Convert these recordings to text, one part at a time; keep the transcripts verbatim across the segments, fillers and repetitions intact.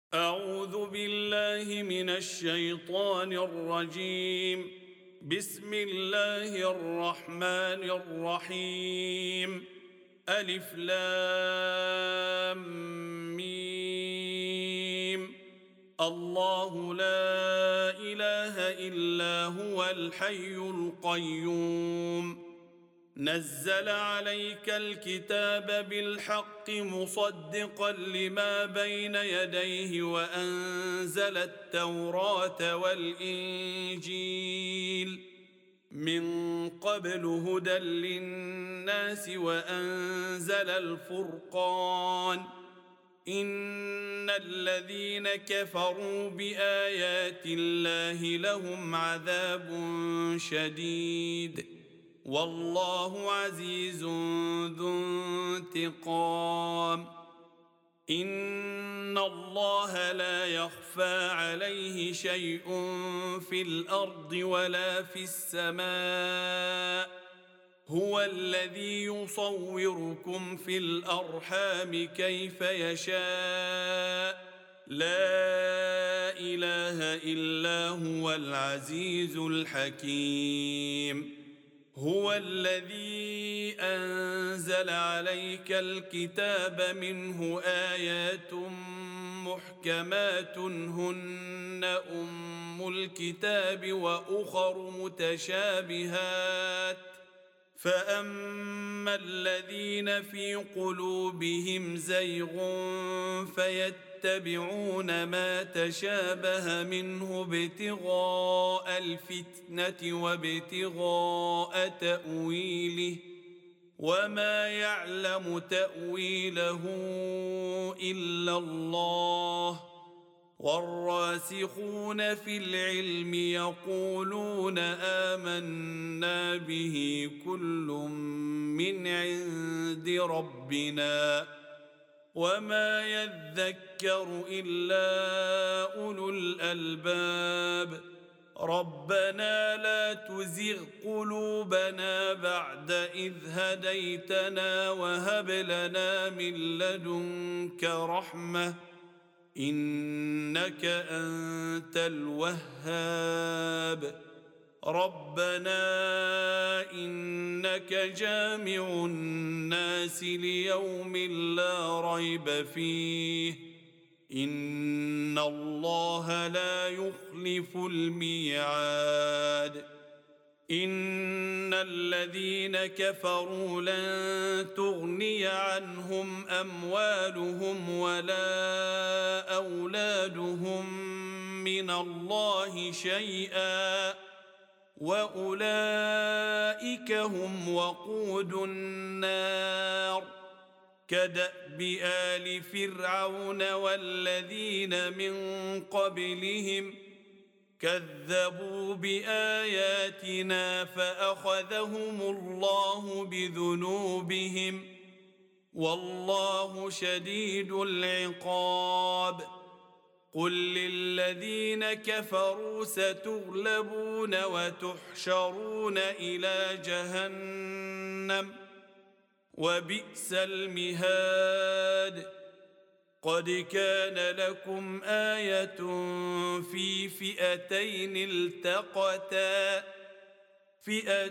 أعوذ بالله من الشيطان الرجيم. بسم الله الرحمن الرحيم. ألف لام ميم. الله لا إله إلا هو الحي القيوم. نزل عليك الكتاب بالحق مصدقا لما بين يديه وأنزل التوراة والإنجيل من قبل هدى للناس وأنزل الفرقان. إن الذين كفروا بآيات الله لهم عذاب شديد والله عزيز ذو انتقام. إن الله لا يخفى عليه شيء في الأرض ولا في السماء. هو الذي يصوركم في الأرحام كيف يشاء. لا إله إلا هو العزيز الحكيم. هو الذي أنزل عليك الكتاب منه آيات محكمات هن أم الكتاب وأخر متشابهات فأما الذين في قلوبهم زيغ فيتبعون ما تشابه منه ابتغاء الفتنة وابتغاء تأويله وما يعلم تأويله إلا الله. والراسخون في العلم يقولون آمنا به كل من عند ربنا وما يذكر إلا أولو الألباب. ربنا لا تزغ قلوبنا بعد إذ هديتنا وهب لنا من لدنك رحمة إنك أنت الوهاب. ربنا إنك جامع الناس ليوم لا ريب فيه إن الله لا يخلف الميعاد. إن الذين كفروا لن تغني عنهم أموالهم ولا أولادهم من الله شيئا وأولئك هم وقود النار. كدأب آل فرعون والذين من قبلهم كذبوا بآياتنا فأخذهم الله بذنوبهم والله شديد العقاب. قل للذين كفروا ستغلبون وتحشرون إلى جهنم وبئس المهاد. قد كان لكم آية في فئتين التقتا فئة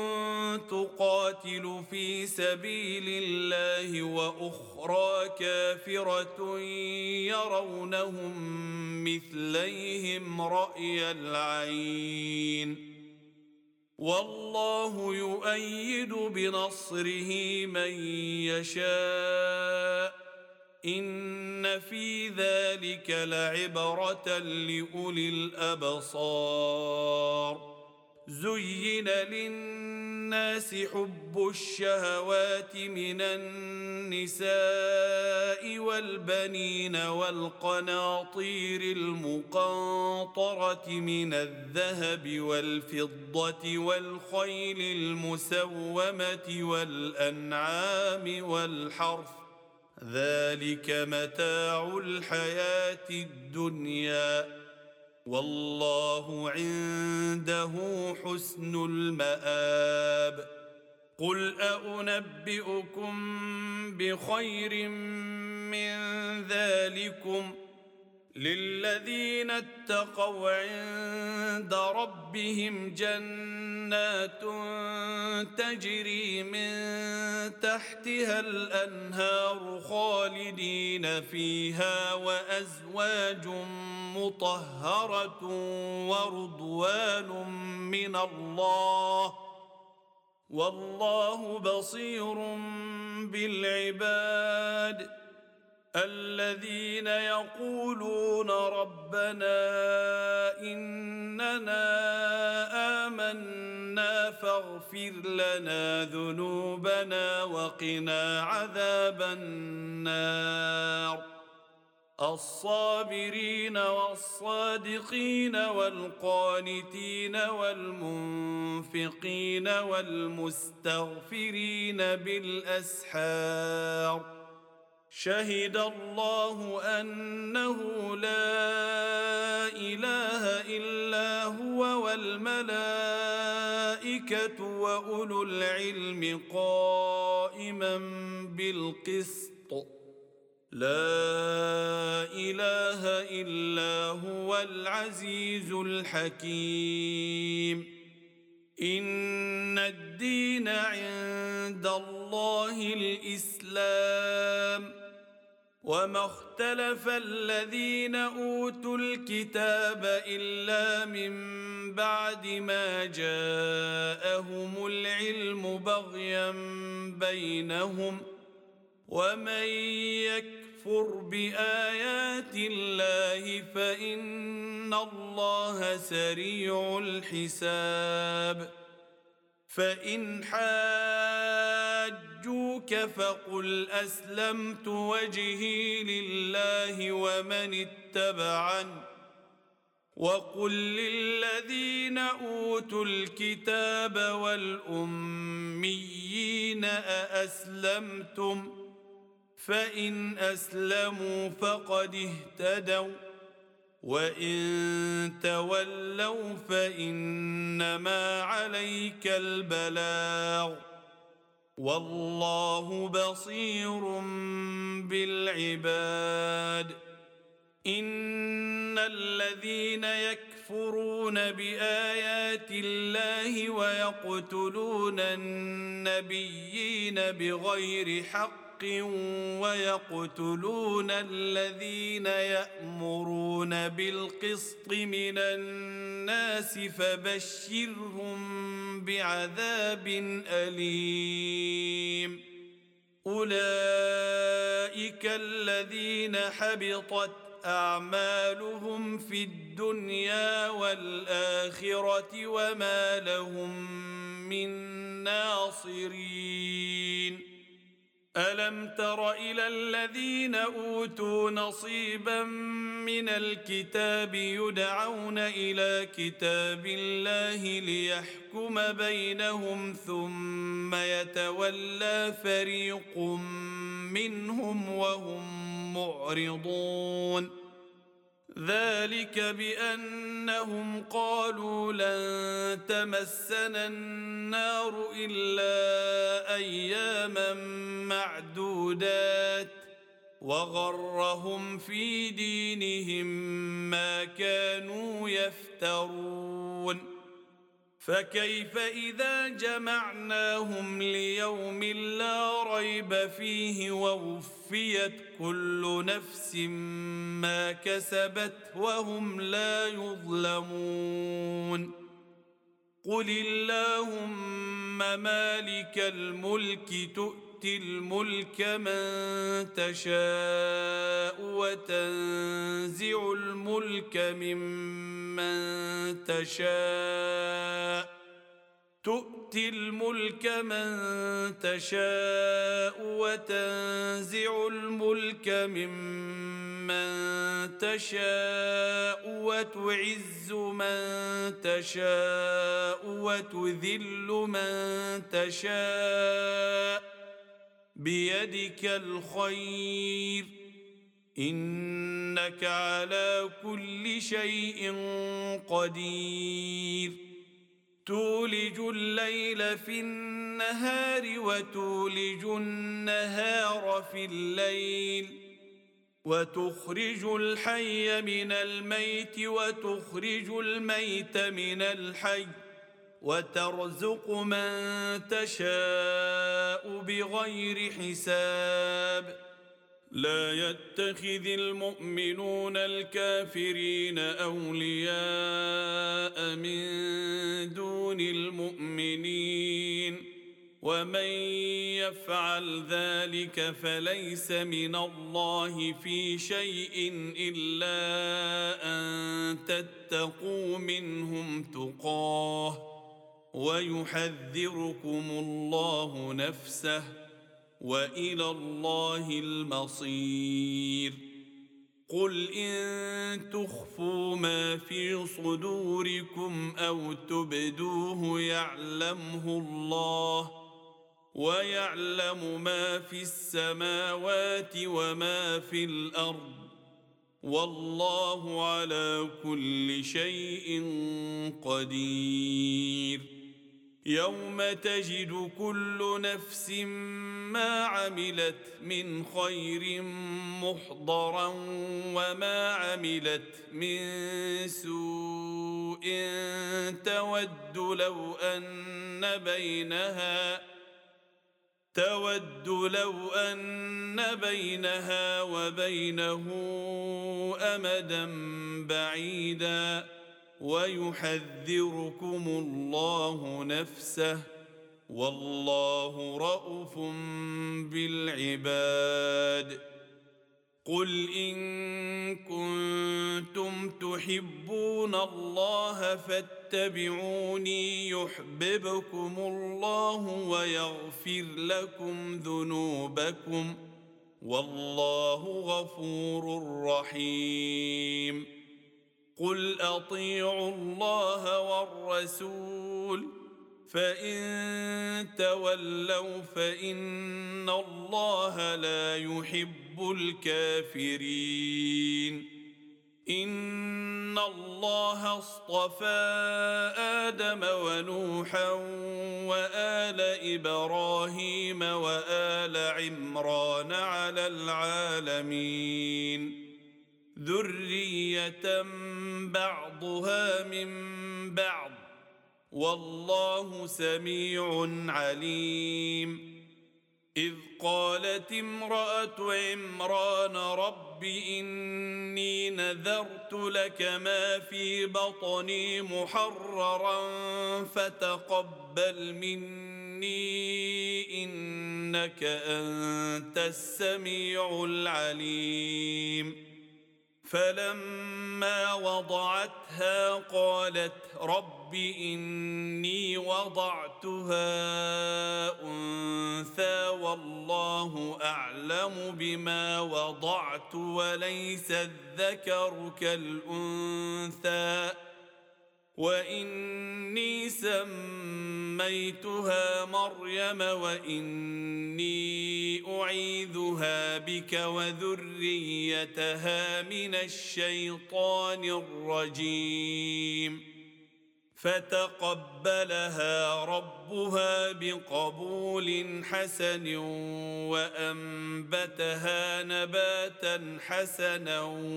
تقاتل في سبيل الله وأخرى كافرة يرونهم مثليهم رأي العين والله يؤيد بنصره من يشاء. إن في ذلك لعبرة لأولي الأبصار. زين للناس حب الشهوات من النساء والبنين والقناطير المقنطرة من الذهب والفضة والخيل المسومة والأنعام والحرث ذلك متاع الحياة الدنيا والله عنده حسن المآب. قل أنبئكم بخير من ذلكم للذين اتقوا عند ربهم جنات تجري من تحتها الأنهار خالدين فيها وأزواج مطهرة ورضوان من الله والله بصير بالعباد الذين يقولون ربنا إننا آمنا فاغفر لنا ذنوبنا وقنا عذاب النار الصابرين والصادقين والقانتين والمنفقين والمستغفرين بالأسحار شهد الله أنه لا إله إلا هو والملائكة وأولو العلم قائما بالقسط لا إله إلا هو العزيز الحكيم إن الدين عند الله الإسلام وما اختلف الذين أوتوا الكتاب إلا من بعد ما جاءهم العلم بغيا بينهم ومن يكفر بآيات الله فإن الله سريع الحساب فإن حاجوك فقل أسلمت وجهي لله ومن اتبعني وقل للذين أوتوا الكتاب والأميين أأسلمتم فإن أسلموا فقد اهتدوا وإن تولوا فإنما عليك البلاغ والله بصير بالعباد إن الذين يكفرون بآيات الله ويقتلون النبيين بغير حق ويقتلون الذين يأمرون بالقسط من الناس فبشرهم بعذاب أليم أولئك الذين حبطت أعمالهم في الدنيا والآخرة وما لهم من ناصرين ألم تر إلى الذين أوتوا نصيبا من الكتاب يدعون إلى كتاب الله ليحكم بينهم ثم يتولى فريق منهم وهم معرضون ذلك بأنهم قالوا لن تمسنا النار إلا أياما معدودات وغرهم في دينهم ما كانوا يفترون فكيف إذا جمعناهم ليوم لا ريب فيه ووفيت كل نفس ما كسبت وهم لا يظلمون قل اللهم مالك الملك تؤتي الملك من تشاء وتنزع الملك ممن تشاء تؤتي الملك من تشاء وتنزع الملك ممن تشاء وتعز من تشاء وتذل من تشاء بيدك الخير إنك على كل شيء قدير تولج الليل في النهار وتولج النهار في الليل وتخرج الحي من الميت وتخرج الميت من الحي وترزق من تشاء بغير حساب. لا يتخذ المؤمنون الكافرين أولياء من دون المؤمنين، ومن يفعل ذلك فليس من الله في شيء إلا أن تتقوا منهم تقاه ويحذركم الله نفسه، وإلى الله المصير. قل إن تخفوا ما في صدوركم أو تبدوه يعلمه الله، ويعلم ما في السماوات وما في الأرض، والله على كل شيء قدير. يوم تجد كل نفس ما عملت من خير محضرا وما عملت من سوء تود لو أن بينها تود لو أن بينها وبينه أمدا بعيدا، ويحذركم الله نفسه، والله رءوف بالعباد. قل إن كنتم تحبون الله فاتبعوني يحببكم الله ويغفر لكم ذنوبكم، والله غفور رحيم. قل أطيعوا الله والرسول، فإن تولوا فإن الله لا يحب الكافرين. إن الله اصطفى آدم ونوحا وآل إبراهيم وآل عمران على العالمين ذرية بعضها من بعض، والله سميع عليم. إذ قالت امرأة عمران رب إني نذرت لك ما في بطني محررا فتقبل مني إنك أنت السميع العليم. فلما وضعتها قالت رب إني وضعتها أنثى والله أعلم بما وضعت وليس الذكر كالأنثى، وإني سميتها مريم وإني أعيذها بك وذريتها من الشيطان الرجيم. فتقبلها ربها بقبول حسن وأنبتها نباتا حسنا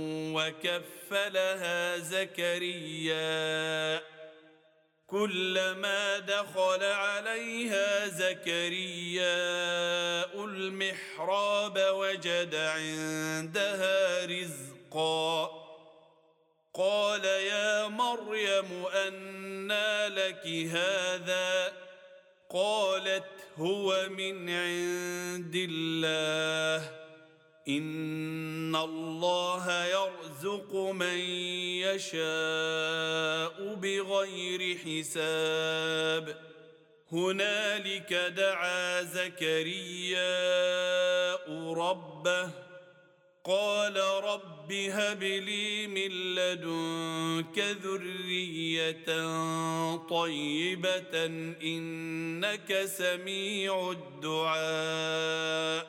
وكفلها زكريا. كلما دخل عليها زكرياء المحراب وجد عندها رزقا. قال يا مريم أنى لك هذا؟ قالت هو من عند الله، إن الله يرزق من يشاء بغير حساب. هنالك دعا زكرياء ربه قال رب هب لي من لدنك ذرية طيبة إنك سميع الدعاء.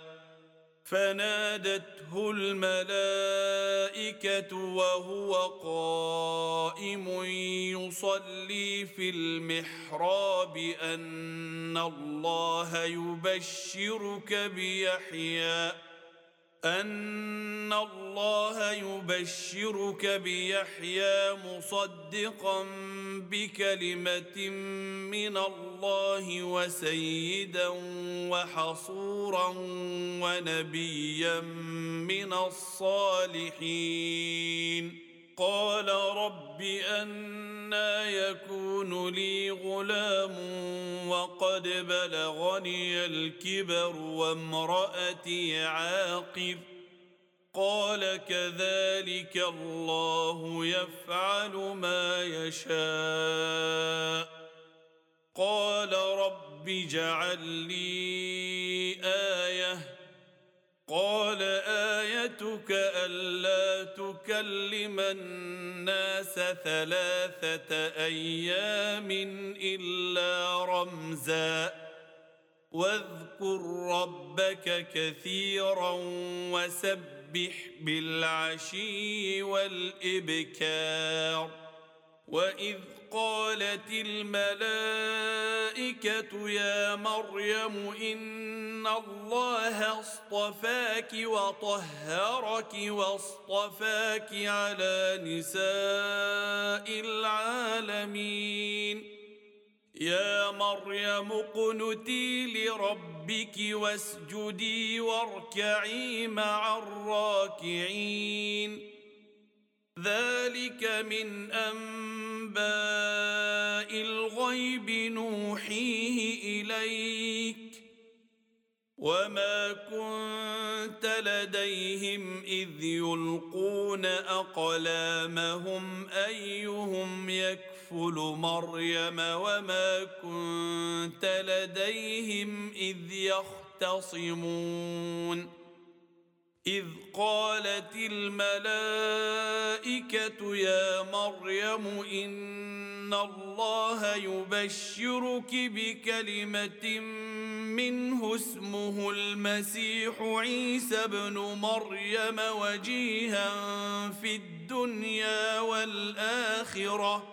فنادته الملائكة وهو قائم يصلي في المحراب أن الله يبشرك بيحيى أن الله يبشرك بيحيى مصدقا بكلمة من الله وسيدا وحصورا ونبيا من الصالحين. قال رب أنى يكون لي غلام وقد بلغني الكبر وامرأتي عاقر. قال كذلك الله يفعل ما يشاء. قال رب اجعل لي آية. قال آيتك ألا تكلم الناس ثلاثة أيام إلا رمزا واذكر ربك كثيرا وسبح بالعشي والإبكار. وإذ قالت الملائكة يا مريم إن الله اصطفاك وطهرك واصطفاك على نساء العالمين. يا مريم اقنتي لربك واسجدي واركعي مع الراكعين. ذلك من أنباء الغيب نوحيه إليك وما كنت لديهم إذ يلقون أقلامهم أيهم يكفل مريم وما كنت لديهم إذ يختصمون. إذ قالت الملائكة يا مريم إن الله يبشرك بكلمة منه اسمه المسيح عيسى بن مريم وجيها في الدنيا والآخرة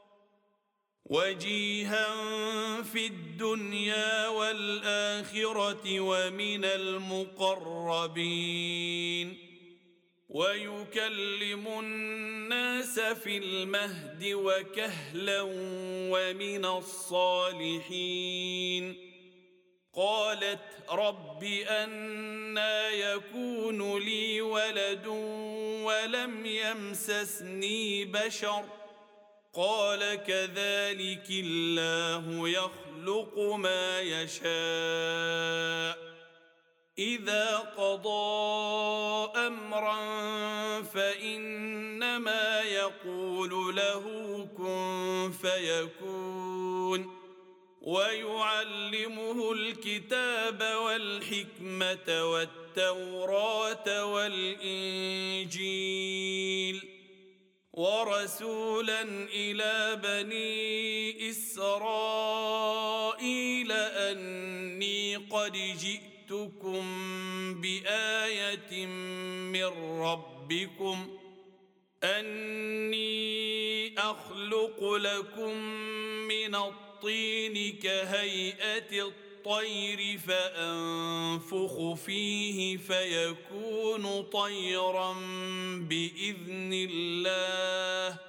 وجيها في الدنيا والآخرة ومن المقربين ويكلم الناس في المهد وكهلا ومن الصالحين. قالت رب أنى يكون لي ولد ولم يمسسني بشر. قال كذلك الله يخلق ما يشاء. إذا قضى أمرا فإنما يقول له كن فيكون. ويعلمه الكتاب والحكمة والتوراة والإنجيل ورسولا إلى بني إسرائيل أني قد جئتكم بآية من ربكم أني أخلق لكم من الطين كهيئة الطير فأنفخ فيه فيكون طيرا بإذن الله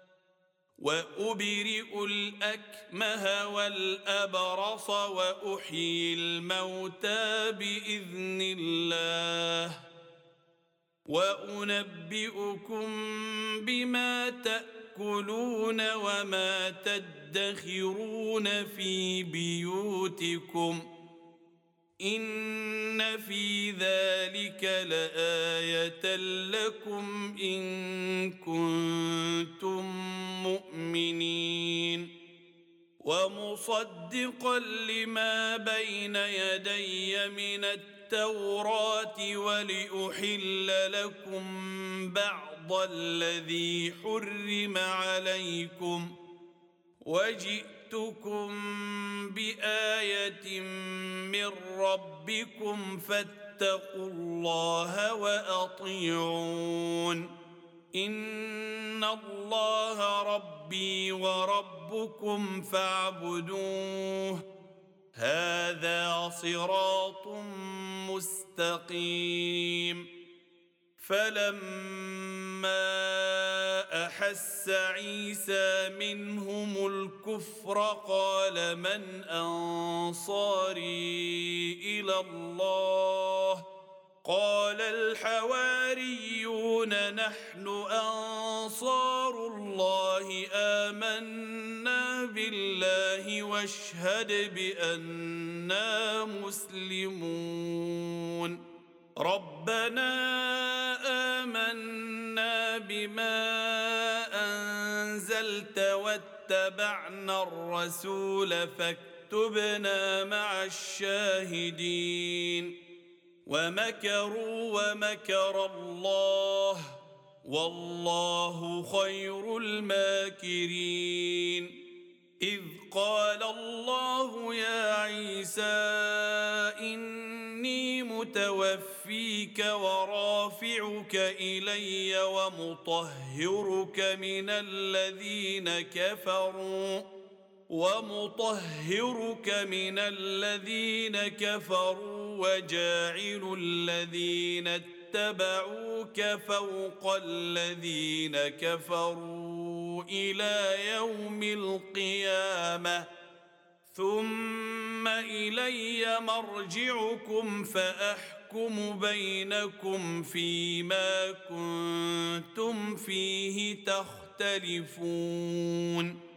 وأبرئ الأكمه والأبرص وأحيي الموتى بإذن الله وأنبئكم بما تأكلون وما تدخرون في بيوتكم إن في ذلك لآية لكم إن كنتم مؤمنين ومصدقا لما بين يدي من التوراة ولأحل لكم بعض الذي حرم عليكم وجئتكم بآية من ربكم فاتقوا الله وأطيعون إن الله ربي وربكم فاعبدوه هذا صراط مستقيم. فلما أحس عيسى منهم الكفر قال من أنصاري إلى الله قال الحواريون نحن أنصار الله آمنا بالله واشهد بأننا مسلمون. ربنا آمنا بما أنزلت واتبعنا الرسول فاكتبنا مع الشاهدين. ومكروا ومكر الله والله خير الماكرين. إذ قال الله يا عيسى إني متوفيك ورافعك إلي ومطهرك من الذين كفروا ومطهرك من الذين كفروا وجاعل الذين اتبعوك فوق الذين كفروا إلى يوم القيامة ثم إلي مرجعكم فأحكم بينكم فيما كنتم فيه تختلفون.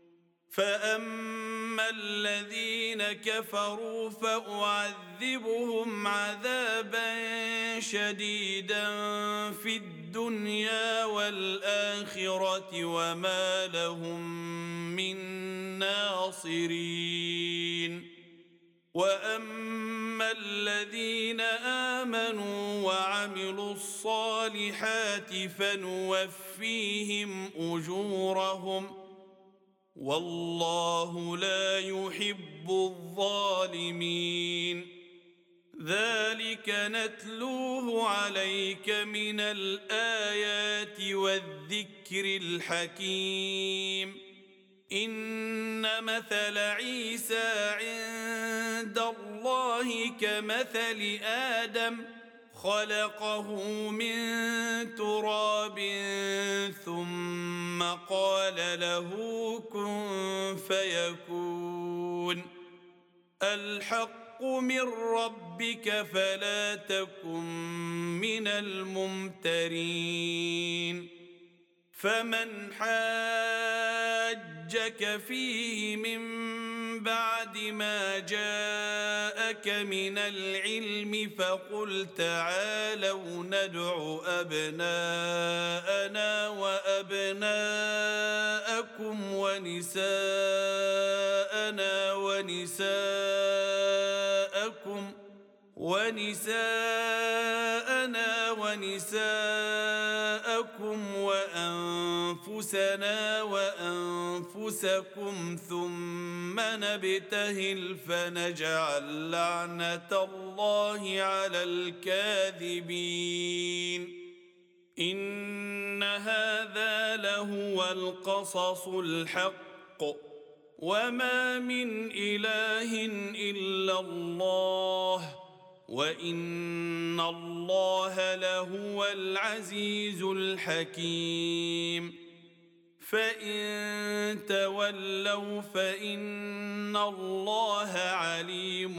فأما الذين كفروا فأعذبهم عذابا شديدا في الدنيا والآخرة وما لهم من ناصرين. وأما الذين آمنوا وعملوا الصالحات فنوفيهم أجورهم والله لا يحب الظالمين. ذلك نتلوه عليك من الآيات والذكر الحكيم. إن مثل عيسى عند الله كمثل آدم خلقه من تراب ثم قال له كن فيكون. الحق من ربك فلا تكن من الممترين. فمن حاجك فيه من بعد ما جاءك من العلم فقل تعالوا ندع أبناءنا وأبناءكم ونساءنا ونساءكم ونساءنا ونساءكم وأنفسنا وأنفسكم ثم نبتهل فنجعل لعنة الله على الكاذبين. إن هذا لهو القصص الحق وما من إله إلا الله وإن الله لهو العزيز الحكيم. فإن تولوا فإن الله عليم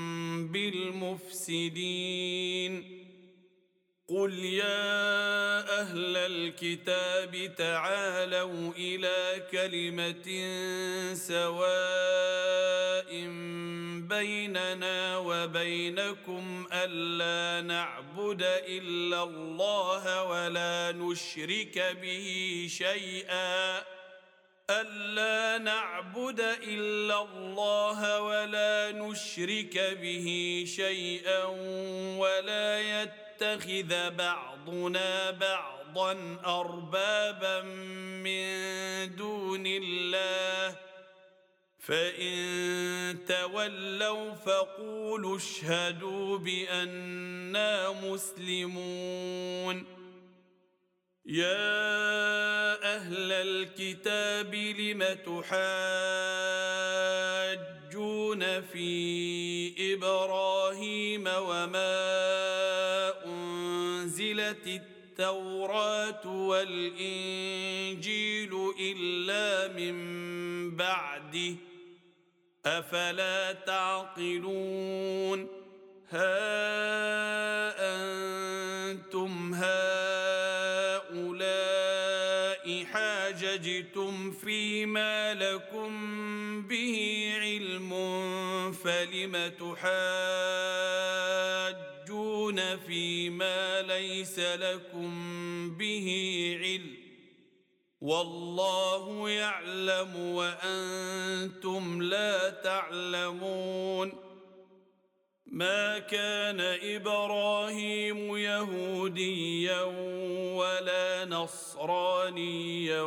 بالمفسدين. قل يا أهل الكتاب تعالوا إلى كلمة سواء بيننا وبينكم ألا نعبد إلا الله ولا نشرك به شيئا ألا نعبد إلا الله ولا نشرك به شيئا ولا يتخذ بعضنا بعضا أربابا من دون الله فإن تولوا فقولوا اشهدوا بأننا مسلمون. يا أهل الكتاب لم تحاجون يختلفون في إبراهيم وما أنزلت التوراة والإنجيل إلا من بعده أفلا تعقلون ها أنتم هؤلاء حاججتم فيما لكم به علم فلم تحاجون فيما ليس لكم به علم والله يعلم وأنتم لا تعلمون ما كان إبراهيم يهوديا ولا نصرانيا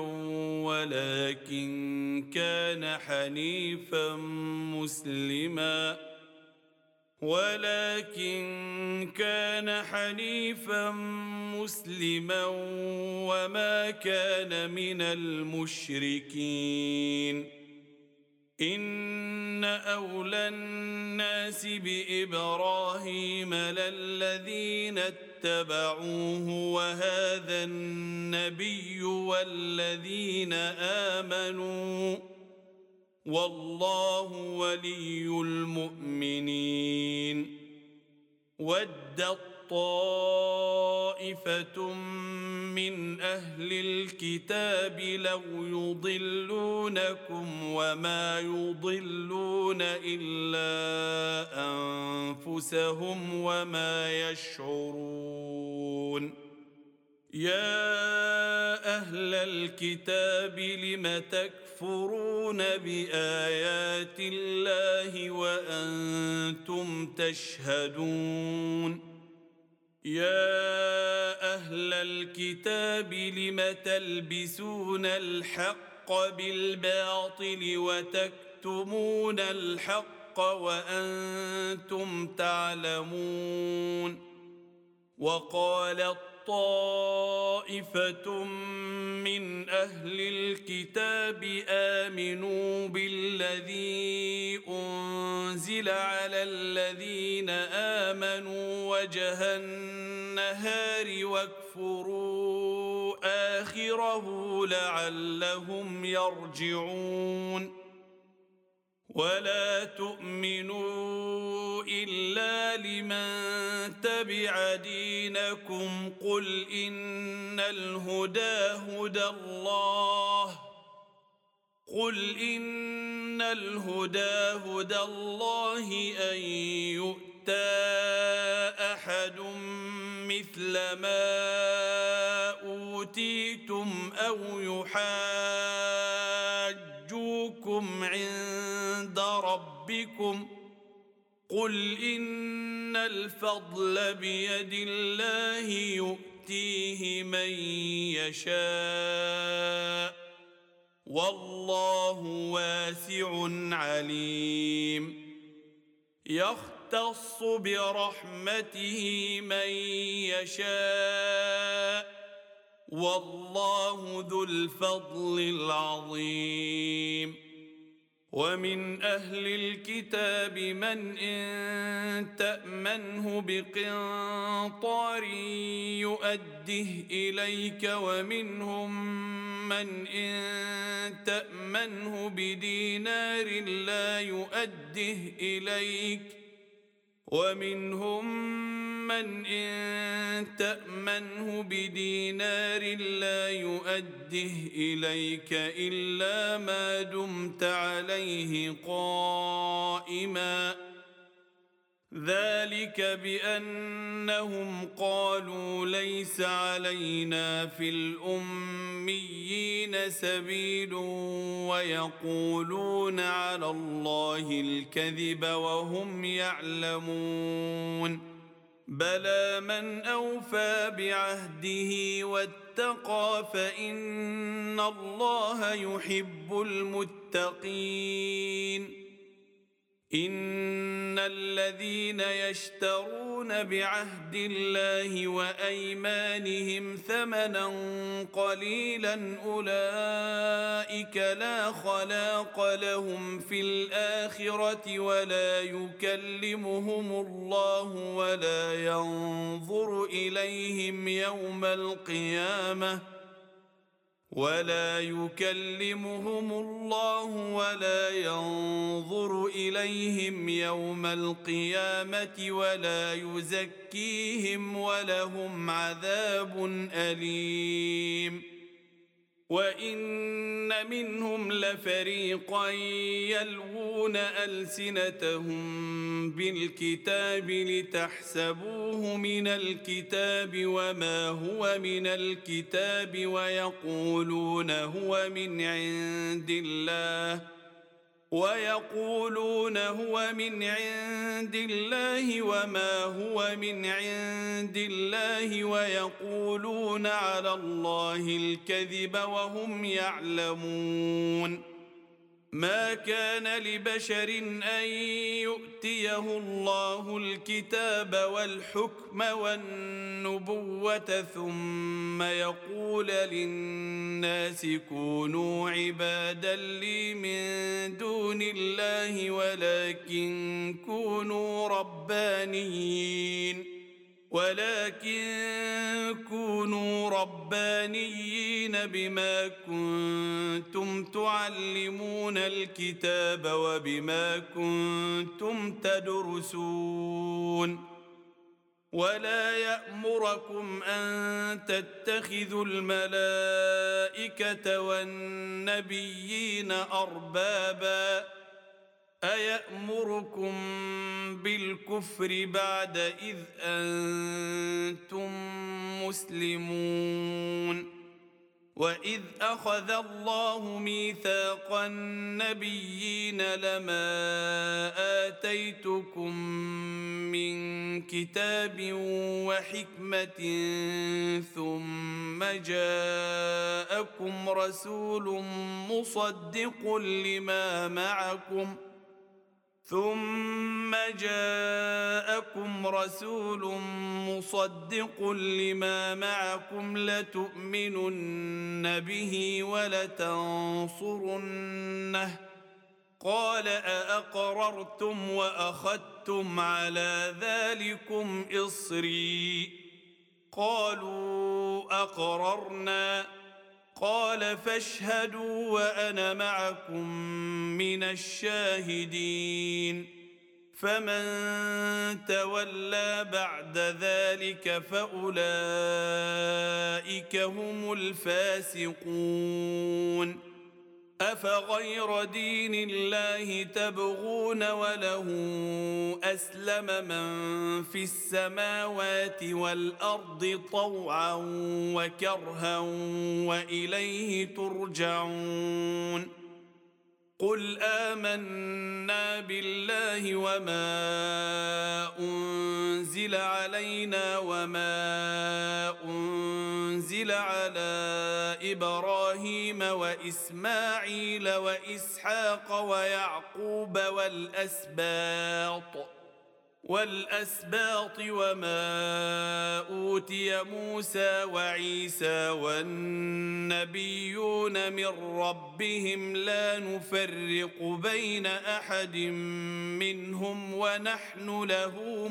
ولكن كان حنيفا مسلما ولكن كان حنيفا مسلما وما كان من المشركين إن أولى الناس بإبراهيم للذين اتبعوه وهذا النبي والذين آمنوا والله ولي المؤمنين ودت طائفة من أهل الكتاب لو يضلونكم وما يضلون إلا أنفسهم وما يشعرون يا أهل الكتاب لم تكفرون بآيات الله وأنتم تشهدون يا أهل الكتاب لم تلبسون الحق بالباطل وتكتمون الحق وأنتم تعلمون وقالت طائفة من أهل الكتاب آمنوا بالذي أنزل على الذين آمنوا وجه النهار واكفروا آخره لعلهم يرجعون ولا تؤمنوا إلا لمن تبع دينكم قل إن الهدى هدى الله قل إن الهدى هدى الله أن يؤتى أحد مثل ما أوتيتم أو يحاجوكم عند ربكم قل إن الفضل بيد الله يؤتيه من يشاء والله واسع عليم يختص برحمته من يشاء والله ذو الفضل العظيم ومن أهل الكتاب من إن تأمنه بقنطار يؤده إليك ومنهم من إن تأمنه بدينار لا يؤده إليك ومنهم من إن تأمنه بدينار لا يؤده إليك إلا ما دمت عليه قائما ذلك بأنهم قالوا ليس علينا في الأميين سبيل ويقولون على الله الكذب وهم يعلمون بلى من أوفى بعهده واتقى فإن الله يحب المتقين إن الذين يشترون بعهد الله وأيمانهم ثمنا قليلا أولئك لا خلاق لهم في الآخرة ولا يكلمهم الله ولا ينظر إليهم يوم القيامة ولا يكلمهم الله ولا ينظر إليهم يوم القيامة ولا يزكيهم ولهم عذاب أليم وإن منهم لفريقا يلوون ألسنتهم بالكتاب لتحسبوه من الكتاب وما هو من الكتاب ويقولون هو من عند الله ويقولون هو من عند الله وما هو من عند الله ويقولون على الله الكذب وهم يعلمون ما كان لبشر أن يؤتيه الله الكتاب والحكم والنبوة ثم يقول للناس كونوا عبادا لي من دون الله ولكن كونوا ربانيين ولكن كونوا ربانيين بما كنتم تعلمون الكتاب وبما كنتم تدرسون ولا يأمركم أن تتخذوا الملائكة والنبيين أربابا أيأمركم بالكفر بعد إذ أنتم مسلمون وإذ أخذ الله ميثاق النبيين لما آتيتكم من كتاب وحكمة ثم جاءكم رسول مصدق لما معكم ثم جاءكم رسول مصدق لما معكم لتؤمنن به ولتنصرنه قال أأقررتم وأخذتم على ذلكم إصري قالوا أقررنا قال فاشهدوا وأنا معكم من الشاهدين فمن تولى بعد ذلك فأولئك هم الفاسقون أفغير دين الله تبغون وله أسلم من في السماوات والأرض طوعا وكرها وإليه ترجعون قل آمنا بالله وما أنزل علينا وما أنزل على إبراهيم وإسماعيل وإسحاق ويعقوب والأسباط والأسباط وما أوتي موسى وعيسى والنبيون من ربهم لا نفرق بين أحد منهم ونحن له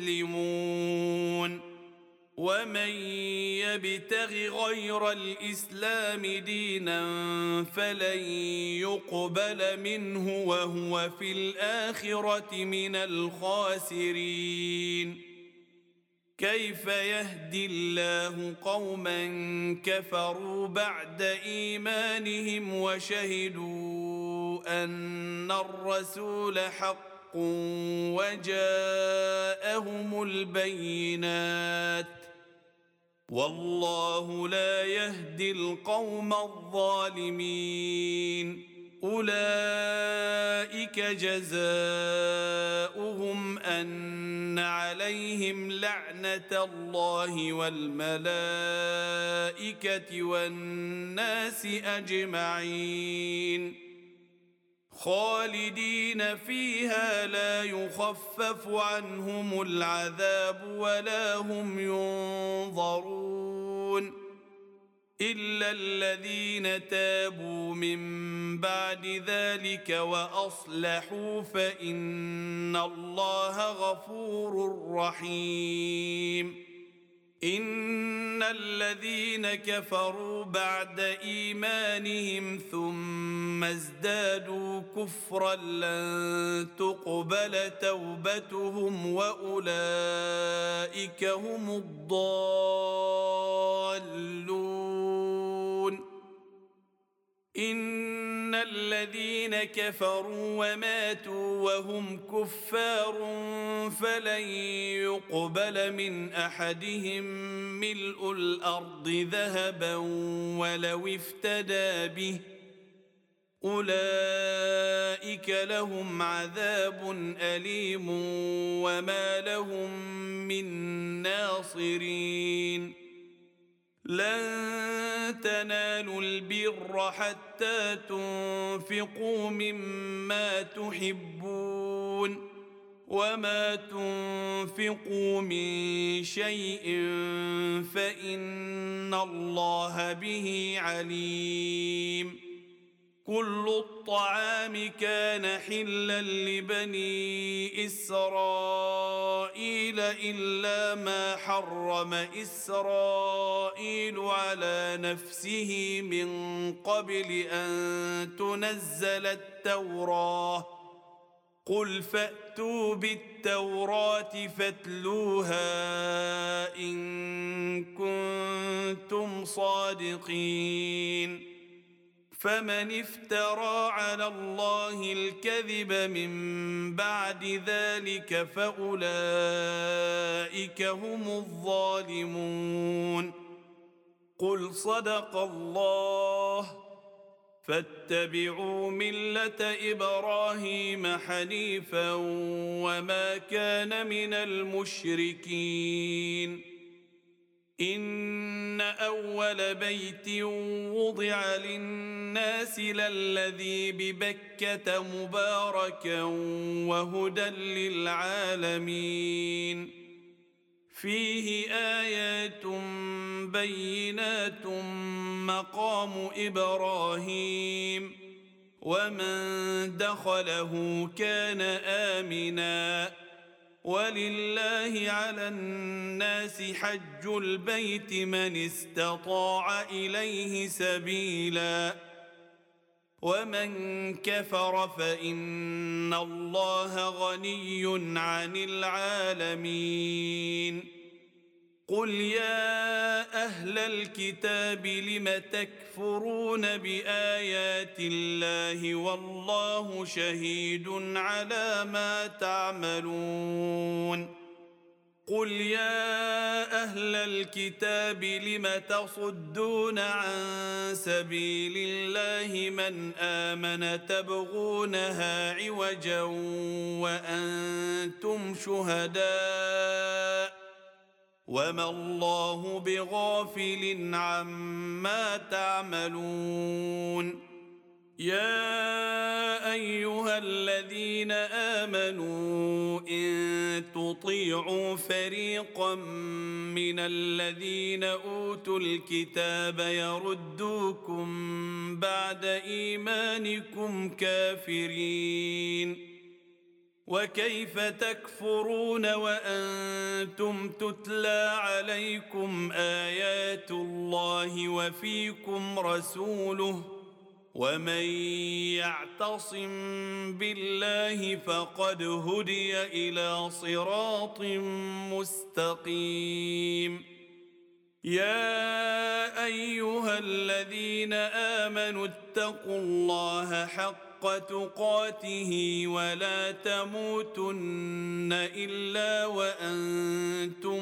مسلمون ومن يبتغ غير الإسلام دينا فلن يقبل منه وهو في الآخرة من الخاسرين كيف يهدي الله قوما كفروا بعد إيمانهم وشهدوا أن الرسول حق وجاءهم البينات والله لا يهدي القوم الظالمين أولئك جزاؤهم أن عليهم لعنة الله والملائكة والناس أجمعين خالدين فيها لا يخفف عنهم العذاب ولا هم ينظرون إلا الذين تابوا من بعد ذلك وأصلحوا فإن الله غفور رحيم إن الذين كفروا بعد إيمانهم ثم ازدادوا كفرا لن تقبل توبتهم وأولئك هم الضالون إن الذين كفروا وماتوا وهم كفار فلن يقبل من أحدهم ملء الأرض ذهبا ولو افتدى به أولئك لهم عذاب أليم وما لهم من ناصرين لن تنالوا البر حتى تنفقوا مما تحبون وما تنفقوا من شيء فإن الله به عليم كل الطعام كان حلا لبني إسرائيل إلا ما حرم إسرائيل على نفسه من قبل أن تنزل التوراة قل فأتوا بالتوراة فاتلوها إن كنتم صادقين فمن افترى على الله الكذب من بعد ذلك فأولئك هم الظالمون قل صدق الله فاتبعوا ملة إبراهيم حنيفا وما كان من المشركين إن أول بيت وضع للناس للذي ببكة مباركا وهدى للعالمين فيه آيات بينات مقام إبراهيم ومن دخله كان آمناً ولله على الناس حج البيت من استطاع إليه سبيلا ومن كفر فإن الله غني عن العالمين قل يا أهل الكتاب لم تكفرون بآيات الله والله شهيد على ما تعملون قل يا أهل الكتاب لم تصدون عن سبيل الله من آمن تبغونها عوجا وأنتم شهداء وما الله بغافل عما تعملون يا أيها الذين آمنوا إن تطيعوا فريقا من الذين أوتوا الكتاب يردوكم بعد إيمانكم كافرين وكيف تكفرون وأنتم تتلى عليكم آيات الله وفيكم رسوله ومن يعتصم بالله فقد هدي إلى صراط مستقيم يا أيها الذين آمنوا اتقوا الله حق تقاته ولا تموتن إلا وأنتم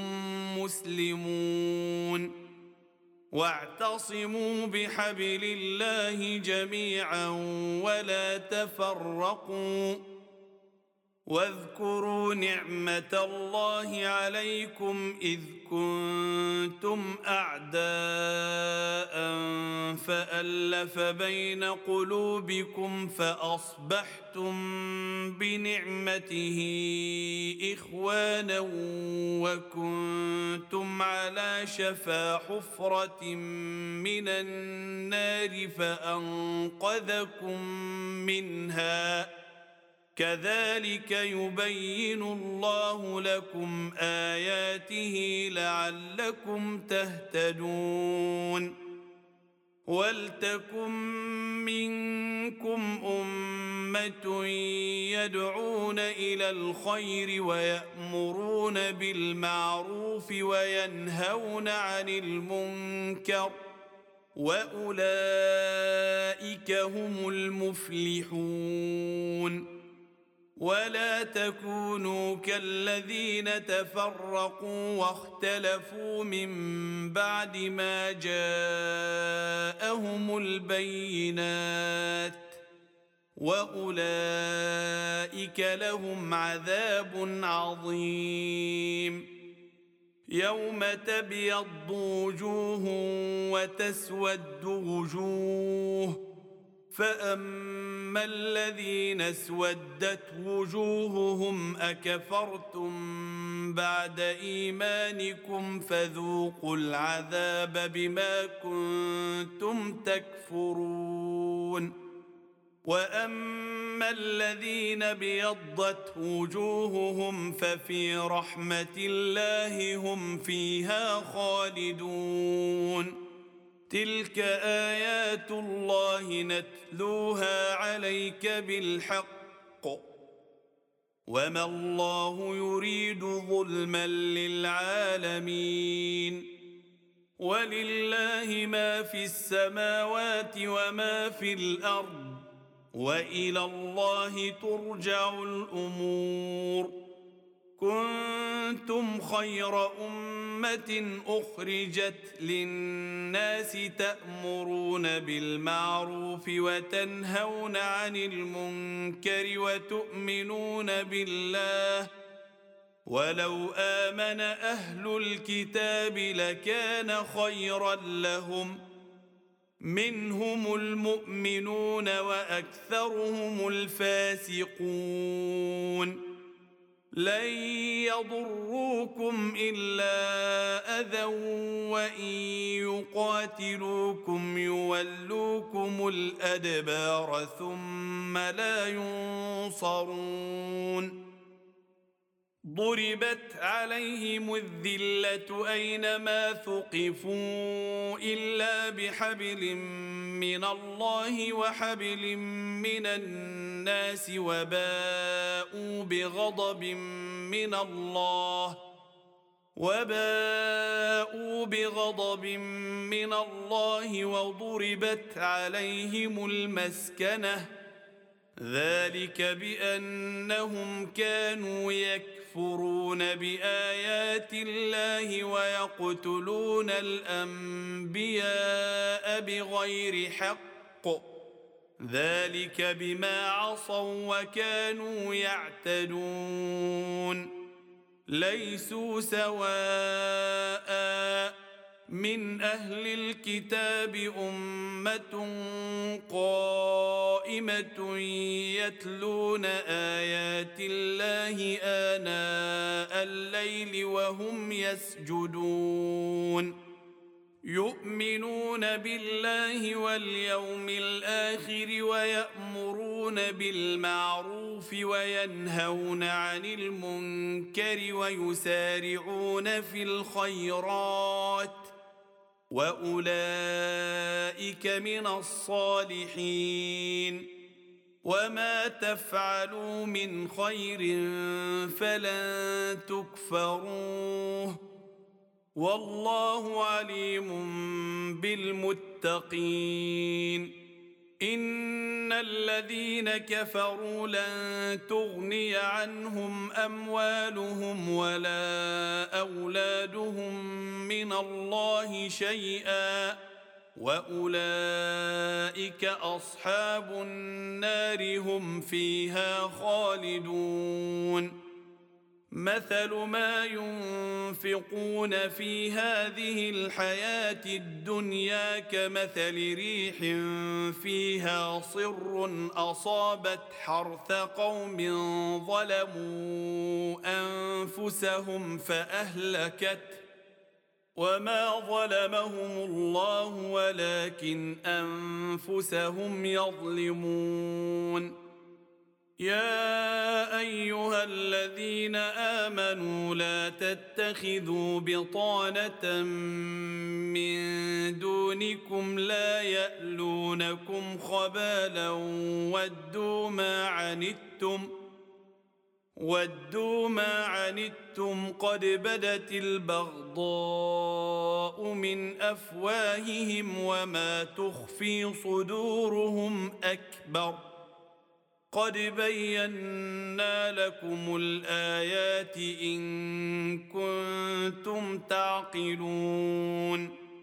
مسلمون واعتصموا بحبل الله جميعا ولا تفرقوا واذكروا نعمة الله عليكم إذ كنتم أعداء فألف بين قلوبكم فأصبحتم بنعمته إخوانا وكنتم على شفا حفرة من النار فأنقذكم منها كذلك يبين الله لكم آياته لعلكم تهتدون ولتكن منكم أمة يدعون إلى الخير ويأمرون بالمعروف وينهون عن المنكر وأولئك هم المفلحون ولا تكونوا كالذين تفرقوا واختلفوا من بعد ما جاءهم البينات وأولئك لهم عذاب عظيم يوم تبيض وجوه وتسود وجوه فأما الذين اسودت وجوههم أكفرتم بعد إيمانكم فذوقوا العذاب بما كنتم تكفرون وأما الذين بيضت وجوههم ففي رحمة الله هم فيها خالدون تلك آيات الله نتلوها عليك بالحق وما الله يريد ظلما للعالمين ولله ما في السماوات وما في الأرض وإلى الله ترجع الأمور كنتم خير أمة أخرجت للناس تأمرون بالمعروف وتنهون عن المنكر وتؤمنون بالله ولو آمن أهل الكتاب لكان خيرا لهم منهم المؤمنون وأكثرهم الفاسقون لن يضروكم إلا أذى وإن يقاتلوكم يولوكم الأدبار ثم لا ينصرون ضربت عليهم الذلة أينما ثقفوا إلا بحبل من الله وحبل من الناس وباءوا بغضب من الله وباءوا بغضب من الله وضربت عليهم المسكنة ذلك بأنهم كانوا يكفرون بآيات الله ويقتلون الأنبياء بغير حق ذلك بما عصوا وكانوا يعتدون ليسوا سواء من أهل الكتاب أمة قائمة يتلون آيات الله آناء الليل وهم يسجدون يؤمنون بالله واليوم الآخر ويأمرون بالمعروف وينهون عن المنكر ويسارعون في الخيرات وأولئك من الصالحين وما تفعلوا من خير فلن تكفروه والله عليم بالمتقين إن الذين كفروا لن تغني عنهم أموالهم ولا أولادهم من الله شيئا وأولئك أصحاب النار هم فيها خالدون مثل ما ينفقون في هذه الحياة الدنيا كمثل ريح فيها صر أصابت حرث قوم ظلموا أنفسهم فأهلكته وما ظلمهم الله ولكن أنفسهم يظلمون. يا أيها الذين آمنوا لا تتخذوا بطانة من دونكم لا يألونكم خبالا ودوا ما عنتم ودوا ما عنتم قد بدت البغضاء من أفواههم وما تخفي صدورهم أكبر قد بينا لكم الآيات إن كنتم تعقلون.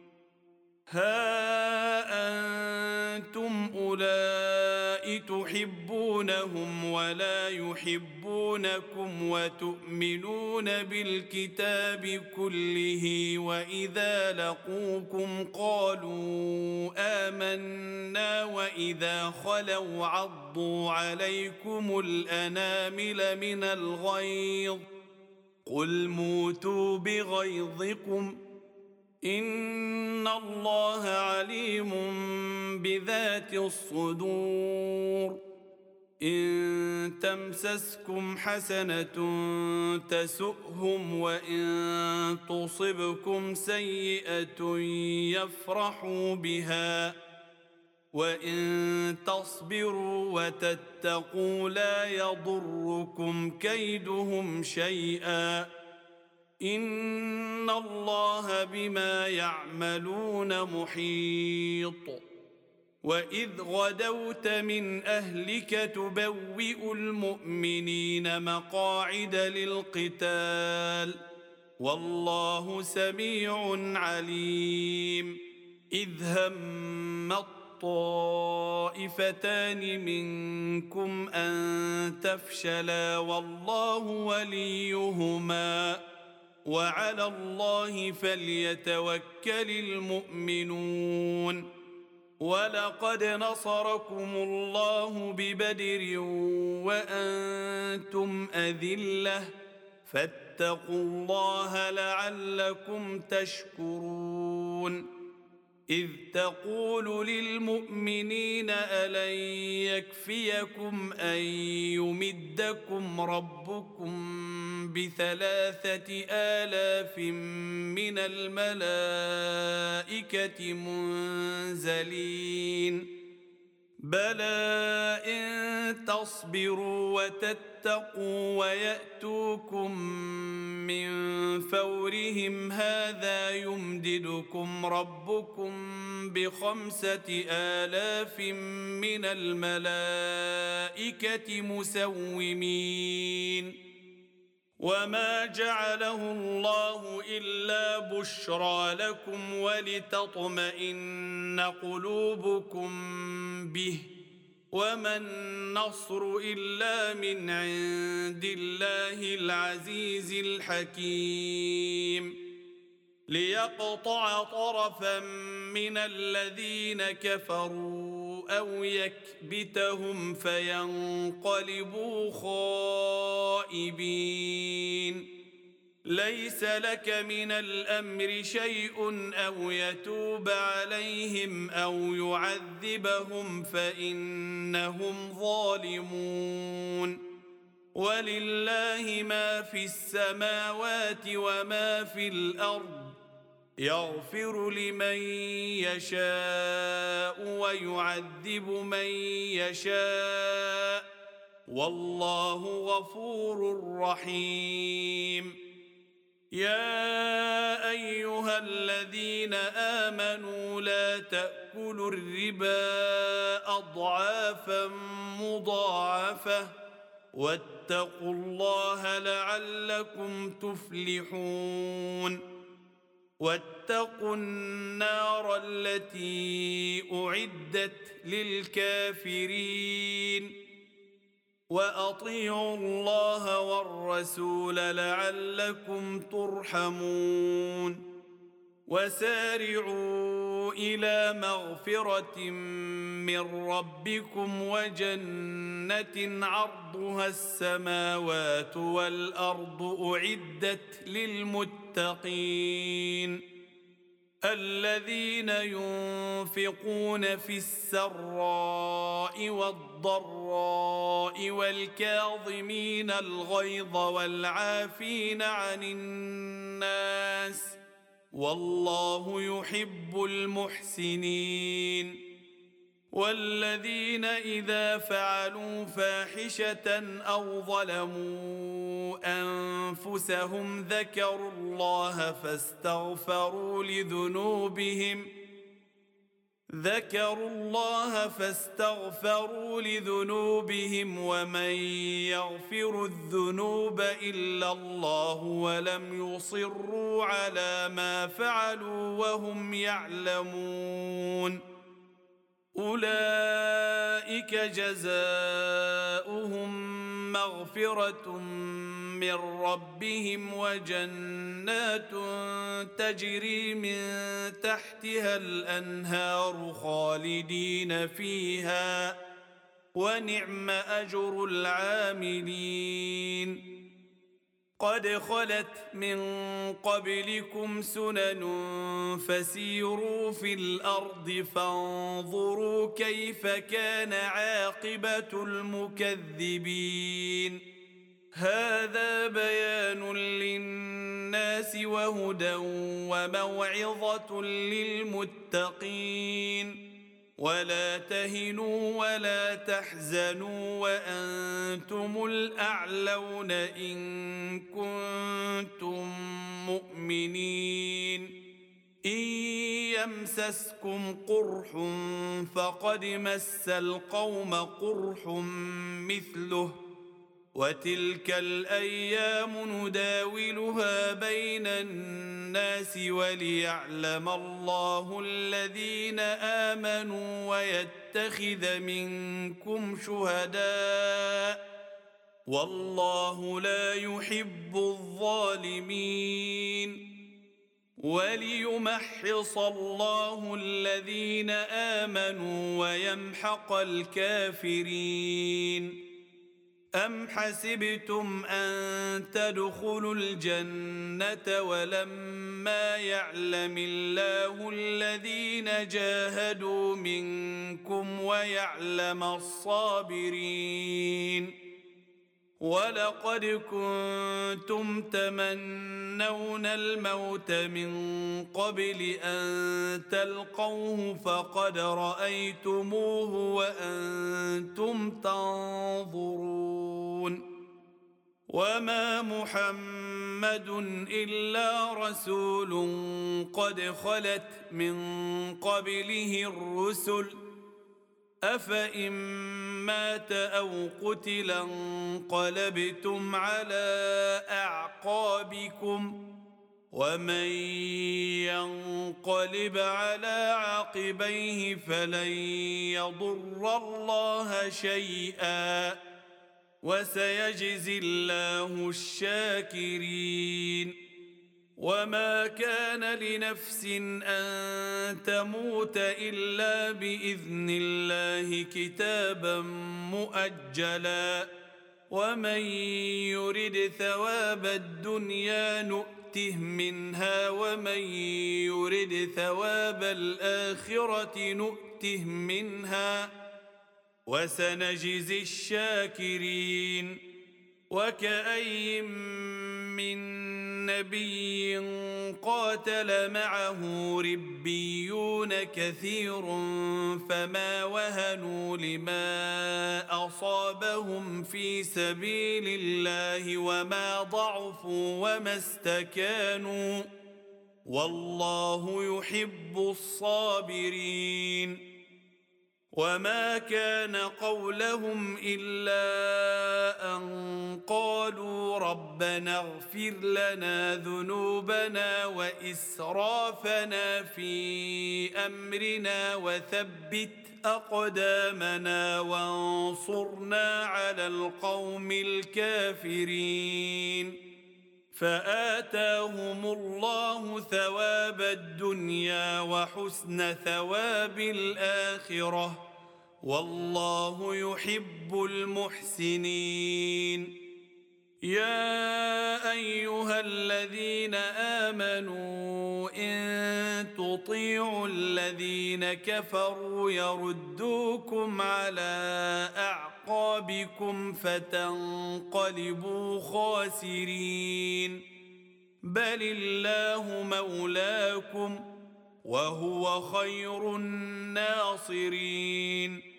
ها أنتم أولئك تحبونهم ولا يحبونكم وتؤمنون بالكتاب كله وإذا لقوكم قالوا آمنا وإذا خلوا عضوا عليكم الأنامل من الغيظ قل موتوا بغيظكم إن الله عليم بذات الصدور. إن تمسسكم حسنة تسؤهم وإن تصبكم سيئة يفرحوا بها وإن تصبروا وتتقوا لا يضركم كيدهم شيئا إن الله بما يعملون محيط. وإذ غدوت من أهلك تبوئ المؤمنين مقاعد للقتال والله سميع عليم. إذ هم الطائفتان منكم أن تفشلا والله وليهما وعلى الله فليتوكل المؤمنون. ولقد نصركم الله ببدر وأنتم أذلة فاتقوا الله لعلكم تشكرون. إذ تقول للمؤمنين ألن يكفيكم أن يمدكم ربكم بثلاثة آلاف من الملائكة منزلين بلى إن تصبروا وتتقوا ويأتوكم من فورهم هذا يمددكم ربكم بخمسة آلاف من الملائكة مسومين. وما جعله الله إلا بشرى لكم ولتطمئن قلوبكم به وما النصر إلا من عند الله العزيز الحكيم. ليقطع طرفا من الذين كفروا أو يكبتهم فينقلبوا خائبين. ليس لك من الأمر شيء أو يتوب عليهم أو يعذبهم فإنهم ظالمون. ولله ما في السماوات وما في الأرض يغفر لمن يشاء ويعذب من يشاء والله غفور رحيم. يا أيها الذين آمنوا لا تأكلوا الربا أضعافا مضاعفة واتقوا الله لعلكم تفلحون. واتقوا النار التي أعدت للكافرين وأطيعوا الله والرسول لعلكم ترحمون وسارعوا إلى مغفرة من ربكم وجنة عرضها السماوات والأرض أعدت للمتقين الذين ينفقون في السراء والضراء والكاظمين الغيظ والعافين عن الناس والله يحب المحسنين والذين إذا فعلوا فاحشة أو ظلموا أنفسهم ذكروا الله فاستغفروا لذنوبهم ذكروا الله فاستغفروا لذنوبهم ومن يغفر الذنوب إلا الله ولم يصروا على ما فعلوا وهم يعلمون أولئك جزاؤهم مغفرة من ربهم وجنات تجري من تحتها الأنهار خالدين فيها ونعم أجر العاملين قد خلت من قبلكم سنن فسيروا في الأرض فانظروا كيف كان عاقبة المكذبين هذا بيان للناس وهدى وموعظة للمتقين ولا تهنوا ولا تحزنوا وأنتم الأعلون إن كنتم مؤمنين إن يمسسكم قرح فقد مس القوم قرح مثله وتلك الأيام نداولها بين الناس وليعلم الله الذين آمنوا ويتخذ منكم شهداء والله لا يحب الظالمين وليمحص الله الذين آمنوا ويمحق الكافرين أم حسبتم أن تدخلوا الجنة ولما يعلم الله الذين جاهدوا منكم ويعلم الصابرين ولقد كنتم تمنون الموت من قبل أن تلقوه فقد رأيتموه وأنتم تنظرون وما محمد إلا رسول قد خلت من قبله الرسل أفإن مات أو قتلا انقلبتم على أعقابكم ومن ينقلب على عقبيه فلن يضر الله شيئا وسيجزي الله الشاكرين وما كان لنفس أن تموت إلا بإذن الله كتابا مؤجلا ومن يرد ثواب الدنيا نؤته منها ومن يرد ثواب الآخرة نؤته منها وسنجزي الشاكرين وكأي من نبي قاتل معه ربيون كثير فما وهنوا لما أصابهم في سبيل الله وما ضعفوا وما استكانوا والله يحب الصابرين وما كان قولهم إلا أن قالوا ربنا اغفر لنا ذنوبنا وإسرافنا في أمرنا وثبت أقدامنا وانصرنا على القوم الكافرين فآتاهم الله ثواب الدنيا وحسن ثواب الآخرة والله يحب المحسنين. يا أيها الذين آمنوا إن تطيعوا الذين كفروا يردوكم على أعقابكم فتنقلبوا خاسرين بل الله مولاكم وهو خير الناصرين.